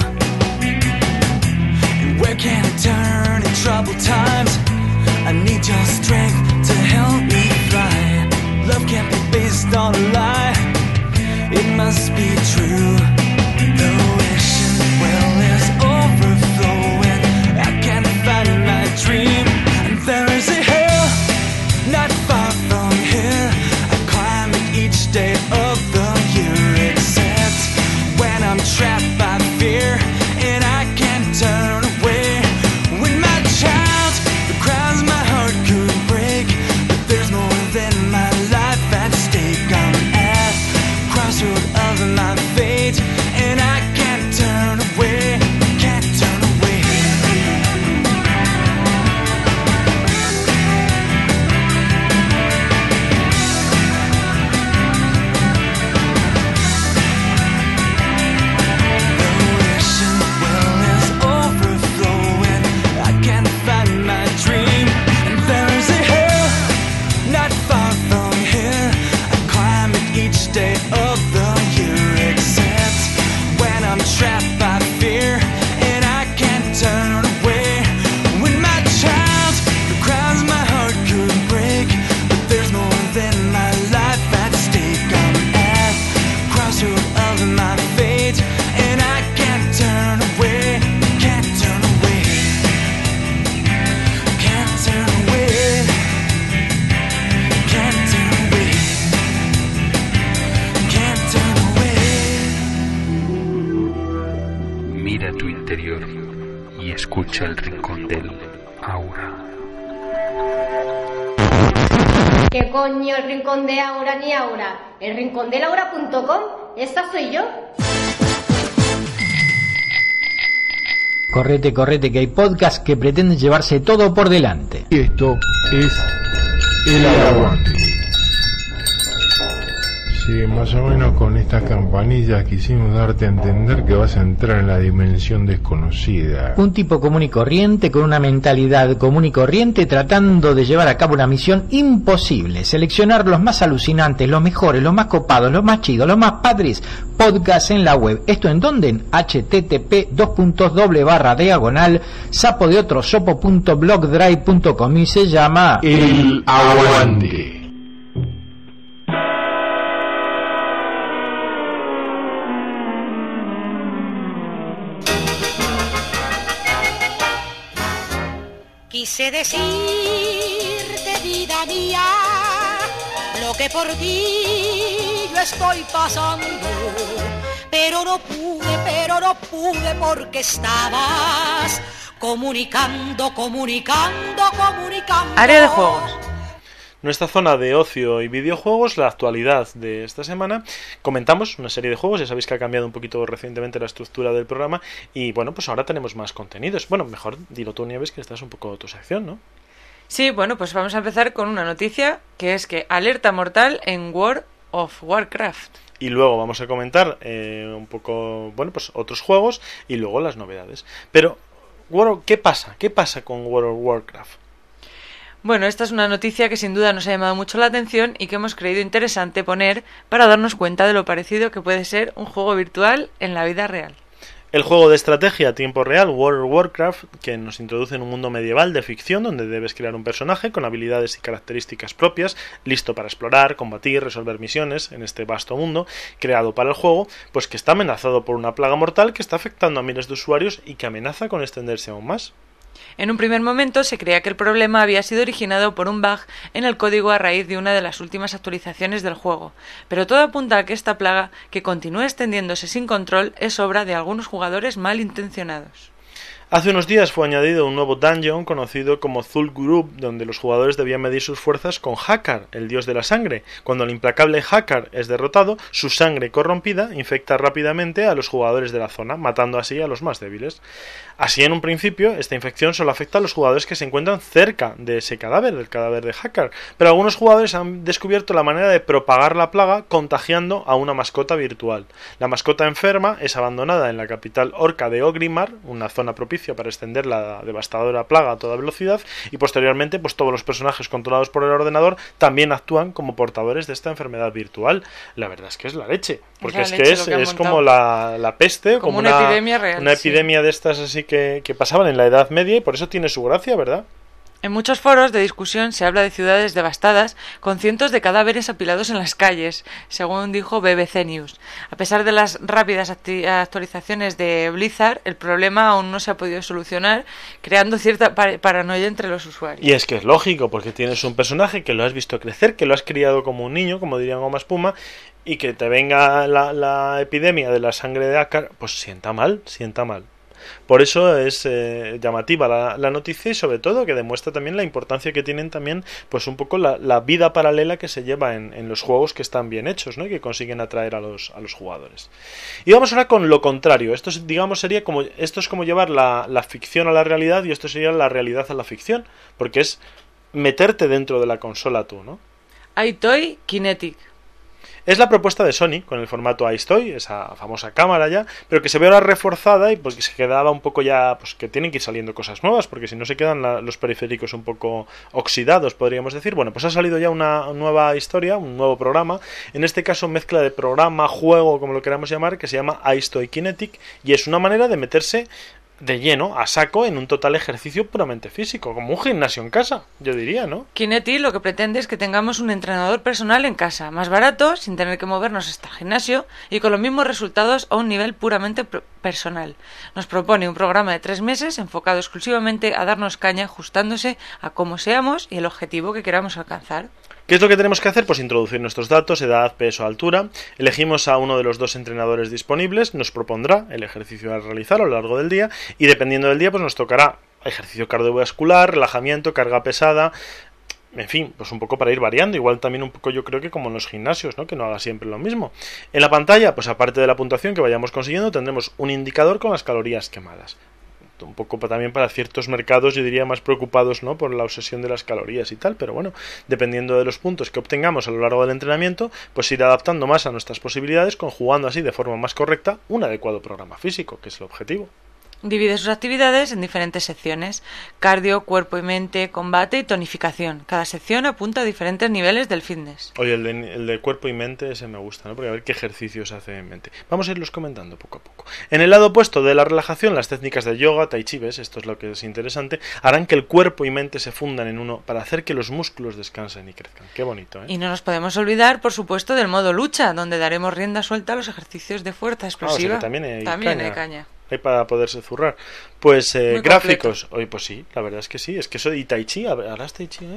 Speaker 4: And where can I turn in troubled times? I need your strength to help me fly. Love can't be based on a lie, it must be true. The wishing well is overflowing. I can't find my dream, and there is a hill not far from here. I climb it each day of the year, except when I'm trapped by fear and I can't turn away. When my child cries, my heart could break, but there's more than my life at stake. I'm at the crossroad of my fate, and I can't turn away, can't turn away. The wishing well is overflowing. I can't find my dream, and there is a hill not far from here. I climb it each day of the year, except when I'm trapped by fear and I can't turn away. When my child cries, my heart could break, but there's more than my life at stake. I'm at the crossroad of my fate, and I can't turn away, can't turn away, can't turn away, can't turn away, can't turn away.
Speaker 5: Mira tu interior y escucha el rincón del aura.
Speaker 6: ¿Qué coño el rincón de Aura ni Aura? El rincón de Laura punto com, esta soy yo.
Speaker 7: Correte, correte, que hay podcasts que pretenden llevarse todo por delante.
Speaker 8: Y esto es El Aguante. Sí, más o menos con estas campanillas quisimos darte a entender que vas a entrar en la dimensión desconocida.
Speaker 7: Un tipo común y corriente con una mentalidad común y corriente tratando de llevar a cabo una misión imposible: seleccionar los más alucinantes, los mejores, los más copados, los más chidos, los más padres podcasts en la web. ¿Esto en dónde? En http dos puntos doble barra diagonal sapo de otro sopo punto blogdrive punto com, y se llama
Speaker 8: El Aguante.
Speaker 9: Quise decirte, vida mía, lo que por ti yo estoy pasando, pero no pude, pero no pude porque estabas comunicando, comunicando, comunicando.
Speaker 3: Área de juegos.
Speaker 2: Nuestra zona de ocio y videojuegos, la actualidad de esta semana. Comentamos una serie de juegos, ya sabéis que ha cambiado un poquito recientemente la estructura del programa y bueno, pues ahora tenemos más contenidos. Bueno, mejor dilo tú, Nieves, que esta es un poco tu sección, ¿no?
Speaker 3: Sí, bueno, pues vamos a empezar con una noticia, que es que alerta mortal en World of Warcraft.
Speaker 2: Y luego vamos a comentar eh, un poco, bueno, pues otros juegos y luego las novedades. Pero, World, ¿qué pasa? ¿Qué pasa con World of Warcraft?
Speaker 3: Bueno, esta es una noticia que sin duda nos ha llamado mucho la atención y que hemos creído interesante poner para darnos cuenta de lo parecido que puede ser un juego virtual en la vida real.
Speaker 2: El juego de estrategia a tiempo real, World of Warcraft, que nos introduce en un mundo medieval de ficción donde debes crear un personaje con habilidades y características propias, listo para explorar, combatir, resolver misiones en este vasto mundo creado para el juego, pues que está amenazado por una plaga mortal que está afectando a miles de usuarios y que amenaza con extenderse aún más.
Speaker 3: En un primer momento se creía que el problema había sido originado por un bug en el código a raíz de una de las últimas actualizaciones del juego, pero todo apunta a que esta plaga, que continúa extendiéndose sin control, es obra de algunos jugadores malintencionados.
Speaker 2: Hace unos días fue añadido un nuevo dungeon conocido como Thul Group, donde los jugadores debían medir sus fuerzas con Hakkar, el dios de la sangre. Cuando el implacable Hakkar es derrotado, su sangre corrompida infecta rápidamente a los jugadores de la zona, matando así a los más débiles. Así, en un principio, esta infección solo afecta a los jugadores que se encuentran cerca de ese cadáver, del cadáver de Hakkar, pero algunos jugadores han descubierto la manera de propagar la plaga contagiando a una mascota virtual. La mascota enferma es abandonada en la capital orca de Orgrimmar, una zona propicia para extender la devastadora plaga a toda velocidad, y posteriormente pues todos los personajes controlados por el ordenador también actúan como portadores de esta enfermedad virtual. La verdad es que es la leche, porque es, es que es, que es como la, la peste, como, como una,
Speaker 3: una epidemia real,
Speaker 2: una
Speaker 3: sí.
Speaker 2: epidemia de estas así que, que pasaban en la Edad Media, y por eso tiene su gracia, ¿verdad?
Speaker 3: En muchos foros de discusión se habla de ciudades devastadas con cientos de cadáveres apilados en las calles, según dijo B B C News. A pesar de las rápidas actualizaciones de Blizzard, el problema aún no se ha podido solucionar, creando cierta par- paranoia entre los usuarios.
Speaker 2: Y es que es lógico, porque tienes un personaje que lo has visto crecer, que lo has criado como un niño, como dirían Goma Espuma, y que te venga la, la epidemia de la sangre de Hakkar, pues sienta mal, sienta mal. Por eso es eh, llamativa la, la noticia, y sobre todo que demuestra también la importancia que tienen también pues un poco la, la vida paralela que se lleva en, en los juegos que están bien hechos, ¿no? Y que consiguen atraer a los, a los jugadores. Y vamos ahora con lo contrario. Esto es, digamos sería como esto es como llevar la, la ficción a la realidad, y esto sería la realidad a la ficción, porque es meterte dentro de la consola tú, ¿no?
Speaker 3: iToy Kinetic.
Speaker 2: Es la propuesta de Sony con el formato iStoy, esa famosa cámara ya, pero que se ve ahora reforzada y pues que se quedaba un poco ya, pues que tienen que ir saliendo cosas nuevas, porque si no se quedan la, los periféricos un poco oxidados, podríamos decir. Bueno, pues ha salido ya una nueva historia, un nuevo programa, en este caso mezcla de programa, juego, como lo queramos llamar, que se llama iStoy Kinetic, y es una manera de meterse de lleno, a saco, en un total ejercicio puramente físico, como un gimnasio en casa, yo diría, ¿no?
Speaker 3: Kinetic lo que pretende es que tengamos un entrenador personal en casa, más barato, sin tener que movernos hasta el gimnasio, y con los mismos resultados a un nivel puramente personal. Nos propone un programa de tres meses enfocado exclusivamente a darnos caña, ajustándose a cómo seamos y el objetivo que queramos alcanzar.
Speaker 2: ¿Qué es lo que tenemos que hacer? Pues introducir nuestros datos, edad, peso, altura. Elegimos a uno de los dos entrenadores disponibles, nos propondrá el ejercicio a realizar a lo largo del día, y dependiendo del día pues nos tocará ejercicio cardiovascular, relajamiento, carga pesada, en fin, pues un poco para ir variando, igual también un poco yo creo que como en los gimnasios, ¿no? Que no haga siempre lo mismo. En la pantalla, pues aparte de la puntuación que vayamos consiguiendo, tendremos un indicador con las calorías quemadas. Un poco también para ciertos mercados, yo diría, más preocupados, ¿no? Por la obsesión de las calorías y tal, pero bueno, dependiendo de los puntos que obtengamos a lo largo del entrenamiento, pues ir adaptando más a nuestras posibilidades, conjugando así de forma más correcta un adecuado programa físico, que es el objetivo.
Speaker 3: Divide sus actividades en diferentes secciones: cardio, cuerpo y mente, combate y tonificación. Cada sección apunta a diferentes niveles del fitness.
Speaker 2: Oye, el de, el de cuerpo y mente ese me gusta, ¿no? Porque a ver qué ejercicios hace en mente. Vamos a irlos comentando poco a poco. En el lado opuesto de la relajación, las técnicas de yoga, tai chi, ¿ves? Esto es lo que es interesante, harán que el cuerpo y mente se fundan en uno para hacer que los músculos descansen y crezcan. Qué bonito, ¿eh?
Speaker 3: Y no nos podemos olvidar, por supuesto, del modo lucha, donde daremos rienda suelta a los ejercicios de fuerza explosiva.
Speaker 2: Ah, o sea que también hay
Speaker 3: también
Speaker 2: caña.
Speaker 3: hay caña.
Speaker 2: Hay para poderse zurrar. Pues eh,
Speaker 3: Muy
Speaker 2: gráficos. Oye, pues sí, la verdad es que sí. Es que eso de Tai Chi, harás Tai Chi.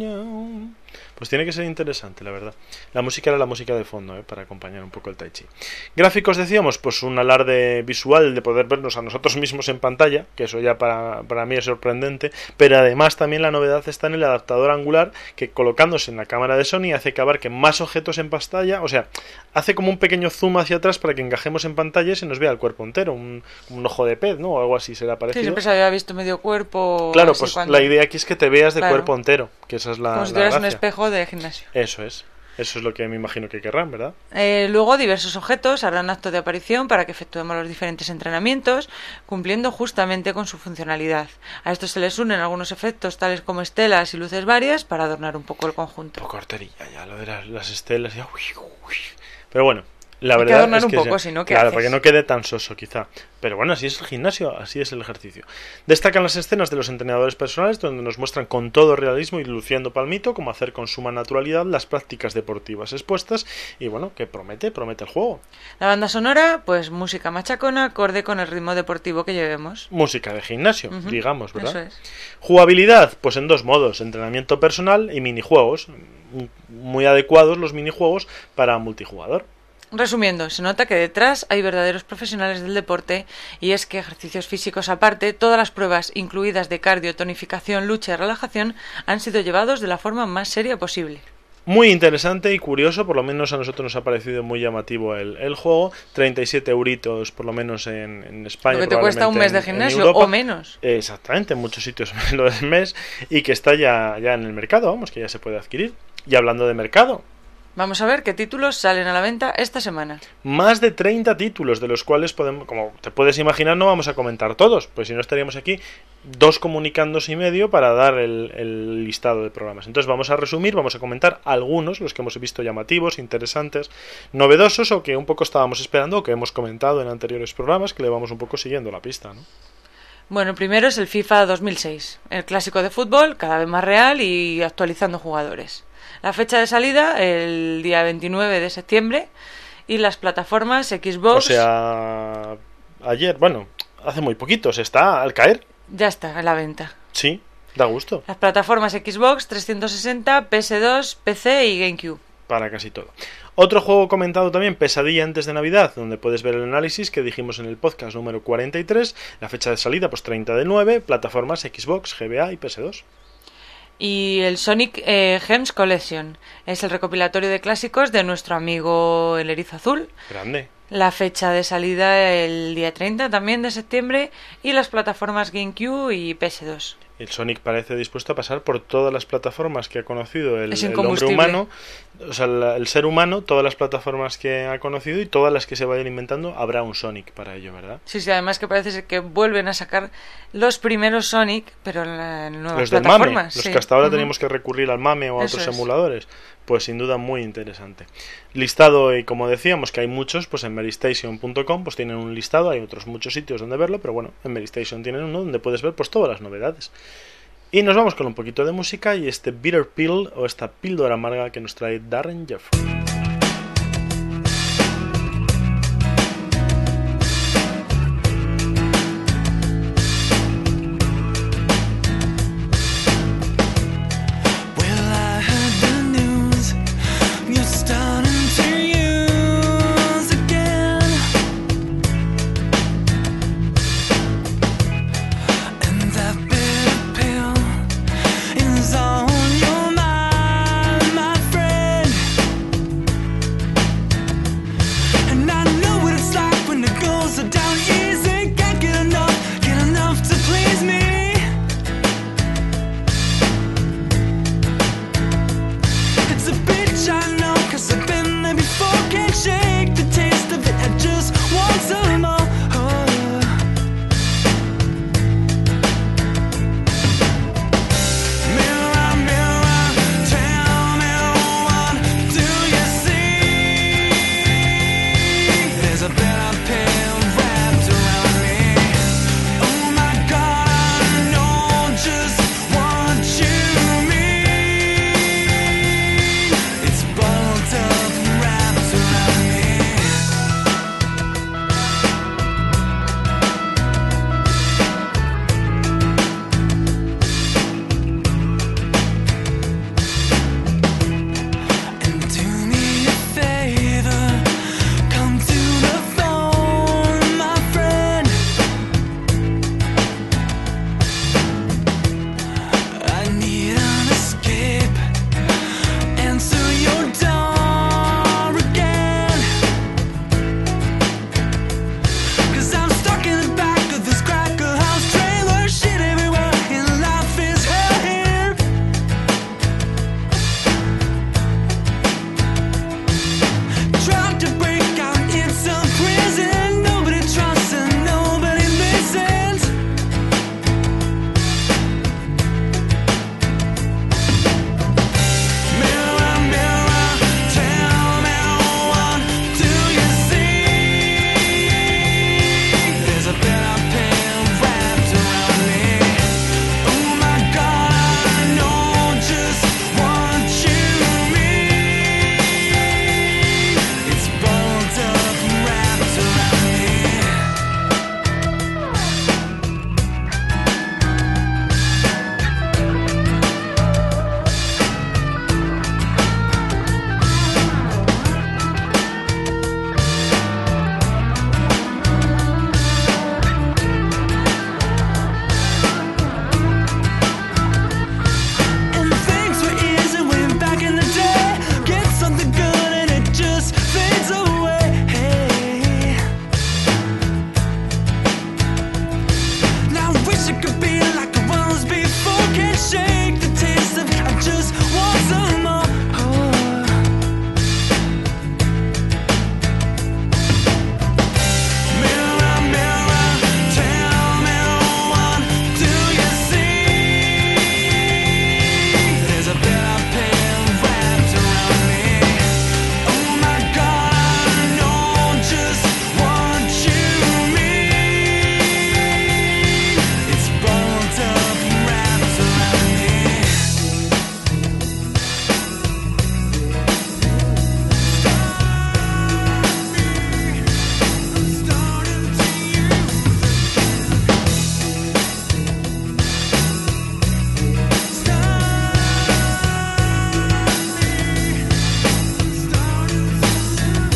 Speaker 2: Pues tiene que ser interesante, la verdad. La música era la música de fondo, ¿eh? Para acompañar un poco el Tai Chi. Gráficos, decíamos, pues un alarde visual de poder vernos a nosotros mismos en pantalla, que eso ya para, para mí es sorprendente, pero además también la novedad está en el adaptador angular, que colocándose en la cámara de Sony hace que abarque más objetos en pantalla, o sea, hace como un pequeño zoom hacia atrás para que encajemos en pantalla y se nos vea el cuerpo entero, un, un ojo de pez, ¿no? O algo así será parecido.
Speaker 3: Sí, siempre se había visto medio cuerpo.
Speaker 2: Claro, pues
Speaker 3: cuando...
Speaker 2: la idea aquí es que te veas de
Speaker 3: claro.
Speaker 2: cuerpo entero, que esa es la
Speaker 3: Como si
Speaker 2: la
Speaker 3: tuvieras
Speaker 2: gracia.
Speaker 3: un espejo de gimnasio.
Speaker 2: Eso es. Eso es lo que me imagino que querrán, ¿verdad?
Speaker 3: Eh, luego diversos objetos harán acto de aparición para que efectuemos los diferentes entrenamientos, cumpliendo justamente con su funcionalidad. A esto se les unen algunos efectos tales como estelas y luces varias para adornar un poco el conjunto.
Speaker 2: Un poco arterilla ya, lo de las, las estelas. Ya, uy, uy. Pero bueno, La
Speaker 3: Hay que
Speaker 2: verdad
Speaker 3: adornar
Speaker 2: es
Speaker 3: un
Speaker 2: que
Speaker 3: poco,
Speaker 2: sí.
Speaker 3: si no, ¿qué
Speaker 2: Claro,
Speaker 3: haces?
Speaker 2: para que no quede tan soso, quizá. Pero bueno, así es el gimnasio, así es el ejercicio. Destacan las escenas de los entrenadores personales, donde nos muestran con todo realismo y luciendo palmito cómo hacer con suma naturalidad las prácticas deportivas expuestas. Y bueno, que promete, promete el juego.
Speaker 3: La banda sonora, pues música machacona, acorde con el ritmo deportivo que llevemos.
Speaker 2: Música de gimnasio,
Speaker 3: Ujú,
Speaker 2: digamos, ¿verdad?
Speaker 3: eso es.
Speaker 2: Jugabilidad, pues en dos modos, entrenamiento personal y minijuegos. Muy adecuados los minijuegos para multijugador.
Speaker 3: Resumiendo, se nota que detrás hay verdaderos profesionales del deporte y es que ejercicios físicos aparte, todas las pruebas incluidas de cardio, tonificación, lucha y relajación han sido llevados de la forma más seria posible.
Speaker 2: Muy interesante y curioso, por lo menos a nosotros nos ha parecido muy llamativo el, el juego. treinta y siete euritos por lo menos en, en España.
Speaker 3: Lo que te cuesta un mes de
Speaker 2: en- en
Speaker 3: gimnasio
Speaker 2: Europa.
Speaker 3: o menos.
Speaker 2: Exactamente, en muchos sitios lo del mes y que está ya, ya en el mercado, vamos, que ya se puede adquirir. Y hablando de mercado,
Speaker 3: Vamos a ver qué títulos salen a la venta esta semana.
Speaker 2: más de treinta títulos, de los cuales podemos, como te puedes imaginar, no vamos a comentar todos, pues si no estaríamos aquí dos comunicandos y medio para dar el, el listado de programas. Entonces vamos a resumir, vamos a comentar algunos, los que hemos visto llamativos, interesantes, novedosos o que un poco estábamos esperando o que hemos comentado en anteriores programas, que le vamos un poco siguiendo la pista, ¿no?
Speaker 3: Bueno, primero es el FIFA dos mil seis, el clásico de fútbol, cada vez más real y actualizando jugadores. La fecha de salida, el día veintinueve de septiembre, y las plataformas Xbox...
Speaker 2: O sea, ayer, bueno, hace muy poquito, se está al caer.
Speaker 3: Ya está a la venta.
Speaker 2: Sí, da gusto.
Speaker 3: Las plataformas Xbox trescientos sesenta, P S dos, P C y GameCube.
Speaker 2: Para casi todo. Otro juego comentado también, Pesadilla antes de Navidad, donde puedes ver el análisis que dijimos en el podcast número cuarenta y tres, la fecha de salida pues treinta del nueve, plataformas Xbox, G B A y P S dos.
Speaker 3: Y el Sonic eh, Gems Collection es el recopilatorio de clásicos de nuestro amigo el Erizo Azul.
Speaker 2: Grande.
Speaker 3: La fecha de salida el día treinta también de septiembre y las plataformas GameCube y P S dos.
Speaker 2: El Sonic parece dispuesto a pasar por todas las plataformas que ha conocido el,
Speaker 3: Es
Speaker 2: el hombre
Speaker 3: incombustible.
Speaker 2: humano, o sea, el, el ser humano, todas las plataformas que ha conocido y todas las que se vayan inventando, habrá un Sonic para ello, ¿verdad?
Speaker 3: Sí, sí, además que parece ser que vuelven a sacar los primeros Sonic, pero en, la, en nuevas
Speaker 2: Los del mame,
Speaker 3: plataformas.
Speaker 2: los
Speaker 3: sí.
Speaker 2: que hasta ahora
Speaker 3: Ujú.
Speaker 2: teníamos que recurrir al mame o a
Speaker 3: Eso
Speaker 2: otros
Speaker 3: es.
Speaker 2: emuladores, pues sin duda muy interesante. Listado, y como decíamos que hay muchos, pues en Meristation punto com pues tienen un listado, hay otros muchos sitios donde verlo, pero bueno, en Meristation tienen uno donde puedes ver pues todas las novedades. Y nos vamos con un poquito de música y este Bitter Pill o esta píldora amarga que nos trae Darren Jeffrey.
Speaker 4: Well, I heard the news. You're starting to use again, and that bitter pill is on your mind, my friend.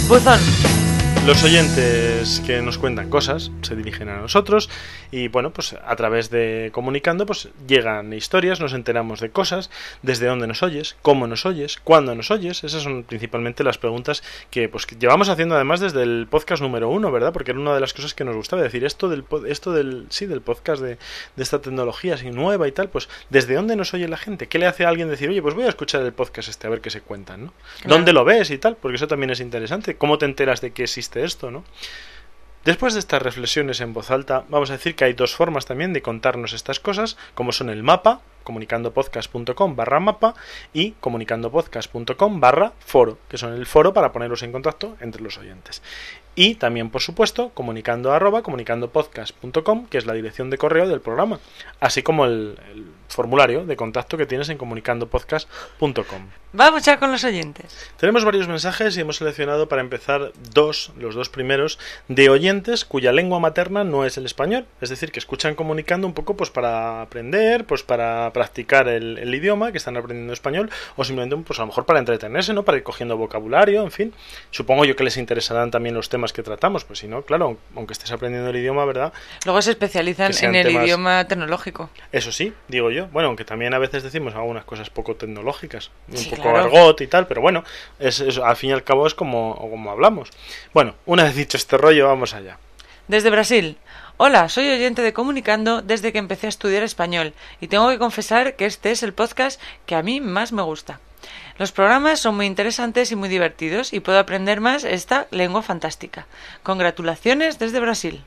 Speaker 3: Buzón.
Speaker 2: Los oyentes que nos cuentan cosas se dirigen a nosotros y bueno, pues a través de Comunicando pues llegan historias, nos enteramos de cosas, desde dónde nos oyes, cómo nos oyes, cuándo nos oyes. Esas son principalmente las preguntas que pues que llevamos haciendo además desde el podcast número uno, ¿verdad? Porque era una de las cosas que nos gustaba decir, esto del esto del sí del podcast de, de esta tecnología así nueva y tal, pues desde dónde nos oye la gente, qué le hace a alguien decir, oye, pues voy a escuchar el podcast este a ver qué se cuentan, ¿no?
Speaker 3: Claro.
Speaker 2: ¿Dónde lo ves y tal? Porque eso también es interesante. ¿Cómo te enteras de que existe esto, ¿no? Después de estas reflexiones en voz alta, vamos a decir que hay dos formas también de contarnos estas cosas, como son el mapa, comunicandopodcast.com barra mapa y comunicandopodcast.com barra foro, que son el foro para poneros en contacto entre los oyentes. Y también, por supuesto, comunicando arroba comunicandopodcast.com, que es la dirección de correo del programa, así como el, el formulario de contacto que tienes en comunicandopodcast punto com.
Speaker 3: Vamos ya con los oyentes.
Speaker 2: Tenemos varios mensajes y hemos seleccionado para empezar dos, los dos primeros, de oyentes cuya lengua materna no es el español, es decir, que escuchan Comunicando un poco pues para aprender, pues para practicar el, el idioma, que están aprendiendo español, o simplemente pues a lo mejor para entretenerse, ¿no? Para ir cogiendo vocabulario, en fin. Supongo yo que les interesarán también los temas que tratamos, pues si no, claro, aunque estés aprendiendo el idioma, ¿verdad?
Speaker 3: Luego se especializan en el
Speaker 2: temas...
Speaker 3: idioma tecnológico.
Speaker 2: Eso sí, digo yo. Bueno, aunque también a veces decimos algunas cosas poco tecnológicas, un
Speaker 3: Sí,
Speaker 2: poco
Speaker 3: claro.
Speaker 2: argot y tal, pero bueno, es, es, al fin y al cabo es como, como hablamos. Bueno, una vez dicho este rollo, vamos allá.
Speaker 3: Desde Brasil. Hola, soy oyente de Comunicando desde que empecé a estudiar español y tengo que confesar que este es el podcast que a mí más me gusta. Los programas son muy interesantes y muy divertidos y puedo aprender más esta lengua fantástica. Congratulaciones desde Brasil.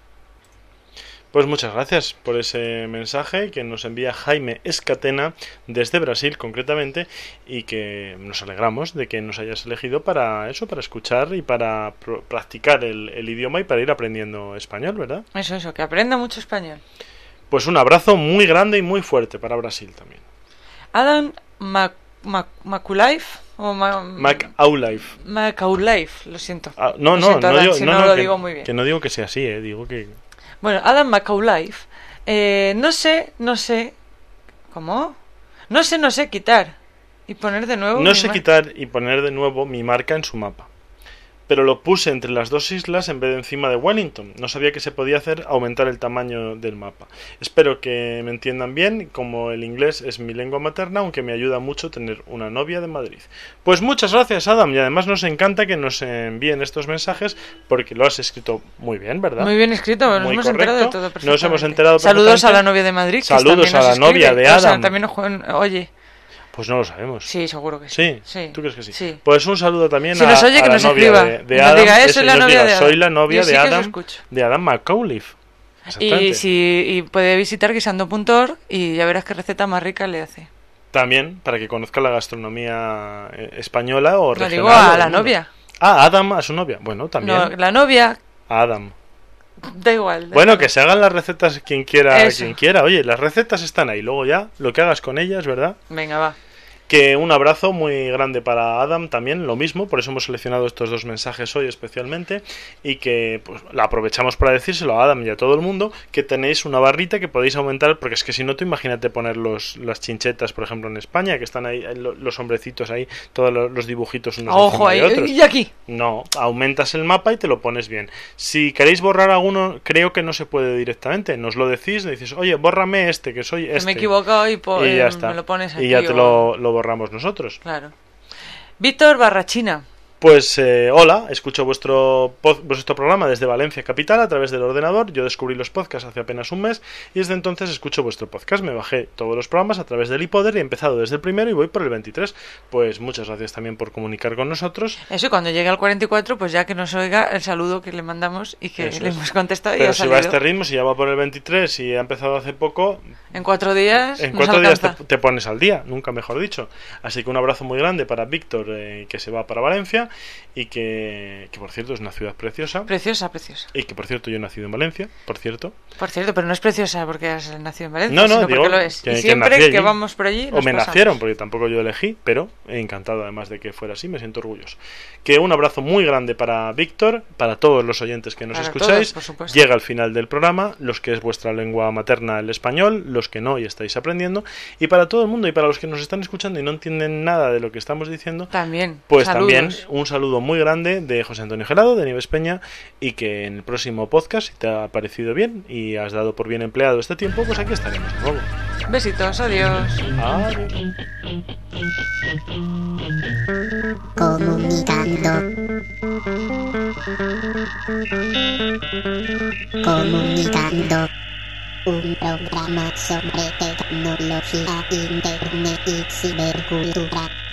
Speaker 2: Pues muchas gracias por ese mensaje que nos envía Jaime Escatena desde Brasil concretamente, y que nos alegramos de que nos hayas elegido para eso, para escuchar y para pr- practicar el, el idioma y para ir aprendiendo español, ¿verdad?
Speaker 3: Eso, eso, que aprenda mucho español.
Speaker 2: Pues un abrazo muy grande y muy fuerte para Brasil también.
Speaker 3: Adam Mac, Mac, Maculife o Ma,
Speaker 2: Macauliffe.
Speaker 3: Macauliffe, lo siento.
Speaker 2: Ah, no,
Speaker 3: Lo
Speaker 2: no,
Speaker 3: siento,
Speaker 2: no,
Speaker 3: Adam,
Speaker 2: digo,
Speaker 3: si
Speaker 2: no,
Speaker 3: no
Speaker 2: no,
Speaker 3: lo
Speaker 2: que,
Speaker 3: digo muy bien.
Speaker 2: que no digo que sea así, eh, digo que...
Speaker 3: Bueno, Adam Macauliffe, eh, no sé, no sé, ¿cómo? No sé, no sé quitar y poner de nuevo.
Speaker 2: No
Speaker 3: mi
Speaker 2: sé
Speaker 3: mar-
Speaker 2: quitar y poner de nuevo mi marca en su mapa, pero lo puse entre las dos islas en vez de encima de Wellington. No sabía que se podía hacer aumentar el tamaño del mapa. Espero que me entiendan bien, como el inglés es mi lengua materna, aunque me ayuda mucho tener una novia de Madrid. Pues muchas gracias, Adam, y además nos encanta que nos envíen estos mensajes porque lo has escrito muy bien, ¿verdad?
Speaker 3: Muy bien escrito, nos
Speaker 2: Muy
Speaker 3: hemos
Speaker 2: correcto.
Speaker 3: enterado de todo perfectamente.
Speaker 2: Nos hemos enterado
Speaker 3: Saludos a la
Speaker 2: perfectamente.
Speaker 3: novia de Madrid. Que
Speaker 2: Saludos
Speaker 3: también
Speaker 2: a
Speaker 3: nos
Speaker 2: la
Speaker 3: escribe.
Speaker 2: novia de
Speaker 3: O sea,
Speaker 2: Adam.
Speaker 3: también nos juegan- oye,
Speaker 2: Pues no lo sabemos.
Speaker 3: sí, seguro que sí.
Speaker 2: ¿Sí?
Speaker 3: Sí.
Speaker 2: ¿Tú crees que sí?
Speaker 3: Sí.
Speaker 2: Pues un saludo también
Speaker 3: Si
Speaker 2: a,
Speaker 3: nos oye,
Speaker 2: a
Speaker 3: que
Speaker 2: la
Speaker 3: nos
Speaker 2: novia
Speaker 3: escriba.
Speaker 2: de, de
Speaker 3: Nos
Speaker 2: Adam.
Speaker 3: diga, eh,
Speaker 2: Ese
Speaker 3: soy la
Speaker 2: nos
Speaker 3: novia
Speaker 2: diga,
Speaker 3: de Adam.
Speaker 2: Soy la novia
Speaker 3: Yo sí
Speaker 2: de
Speaker 3: que os
Speaker 2: Adam,
Speaker 3: escucho.
Speaker 2: de Adam Macauliffe.
Speaker 3: Y,
Speaker 2: Exactamente.
Speaker 3: si, y puede visitar guisando punto org y ya verás qué receta más rica le hace.
Speaker 2: También para que conozca la gastronomía eh, española o
Speaker 3: Lo
Speaker 2: regional.
Speaker 3: digo
Speaker 2: o
Speaker 3: a
Speaker 2: del
Speaker 3: la
Speaker 2: mundo.
Speaker 3: novia.
Speaker 2: Ah, Adam a su novia. Bueno, también.
Speaker 3: No, la novia,
Speaker 2: A Adam.
Speaker 3: da igual. da
Speaker 2: Bueno,
Speaker 3: igual.
Speaker 2: que se hagan las recetas quien quiera,
Speaker 3: Eso.
Speaker 2: quien quiera. Oye, las recetas están ahí. Luego ya, lo que hagas con ellas, ¿verdad?
Speaker 3: Venga, va.
Speaker 2: Que un abrazo muy grande para Adam también, lo mismo, por eso hemos seleccionado estos dos mensajes hoy especialmente, y que pues la aprovechamos para decírselo a Adam y a todo el mundo, que tenéis una barrita que podéis aumentar, porque es que si no, tú imagínate poner los, las chinchetas, por ejemplo, en España, que están ahí lo- los hombrecitos ahí, todos los, los dibujitos unos
Speaker 3: Ojo
Speaker 2: encima
Speaker 3: ahí,
Speaker 2: de otros.
Speaker 3: y aquí.
Speaker 2: No, aumentas el mapa y te lo pones bien. Si queréis borrar alguno, creo que no se puede directamente, nos lo decís, le dices, oye, bórrame este, que soy
Speaker 3: Que
Speaker 2: este.
Speaker 3: me he equivocado y, po-
Speaker 2: y ya
Speaker 3: eh,
Speaker 2: está.
Speaker 3: me lo pones aquí.
Speaker 2: y ya te
Speaker 3: o-
Speaker 2: lo, lo borramos nosotros.
Speaker 3: Claro. Víctor Barrachina.
Speaker 2: Pues eh, hola, escucho vuestro, pod- vuestro programa desde Valencia capital a través del ordenador. Yo descubrí los podcasts hace apenas un mes y desde entonces escucho vuestro podcast. Me bajé todos los programas a través del iPoder y he empezado desde el primero y voy por el veintitrés. Pues muchas gracias también por comunicar con nosotros.
Speaker 3: Eso, y cuando llegue al cuarenta y cuatro, pues ya que nos oiga el saludo que le mandamos y que
Speaker 2: Eso
Speaker 3: le
Speaker 2: es.
Speaker 3: hemos contestado y
Speaker 2: Pero
Speaker 3: ha
Speaker 2: si va a
Speaker 3: salido.
Speaker 2: este ritmo, si ya va por el veintitrés y ha empezado hace poco,
Speaker 3: En cuatro días
Speaker 2: en
Speaker 3: nos
Speaker 2: cuatro días
Speaker 3: alcanza.
Speaker 2: te, te pones al día, nunca mejor dicho. Así que un abrazo muy grande para Víctor, eh, que se va para Valencia y que, que por cierto es una ciudad preciosa.
Speaker 3: Preciosa, preciosa.
Speaker 2: Y que por cierto yo he nacido en Valencia, por cierto.
Speaker 3: Por cierto, pero no es preciosa porque has nacido en Valencia,
Speaker 2: No, no,
Speaker 3: sino
Speaker 2: digo
Speaker 3: porque lo es.
Speaker 2: que-
Speaker 3: y
Speaker 2: que
Speaker 3: siempre
Speaker 2: nací
Speaker 3: que,
Speaker 2: allí.
Speaker 3: vamos por allí
Speaker 2: O
Speaker 3: nos
Speaker 2: me
Speaker 3: pasamos.
Speaker 2: nacieron, porque tampoco yo elegí, pero encantado además de que fuera así, me siento orgulloso. Que un abrazo muy grande para Víctor, para todos los oyentes que nos
Speaker 3: Para
Speaker 2: escucháis.
Speaker 3: todos, por supuesto.
Speaker 2: Llega al final del programa, los que es vuestra lengua materna el español, los que no y estáis aprendiendo, y para todo el mundo y para los que nos están escuchando y no entienden nada de lo que estamos diciendo,
Speaker 3: También.
Speaker 2: pues
Speaker 3: saludos.
Speaker 2: también un saludo muy grande de José Antonio Gelado, de Nieves Peña, y que en el próximo podcast, si te ha parecido bien y has dado por bien empleado este tiempo, pues aquí estaremos de nuevo.
Speaker 3: Besitos, adiós.
Speaker 2: Adiós.
Speaker 1: Comunicando. Comunicando. Un programa sobre tecnología, internet y cibercultura.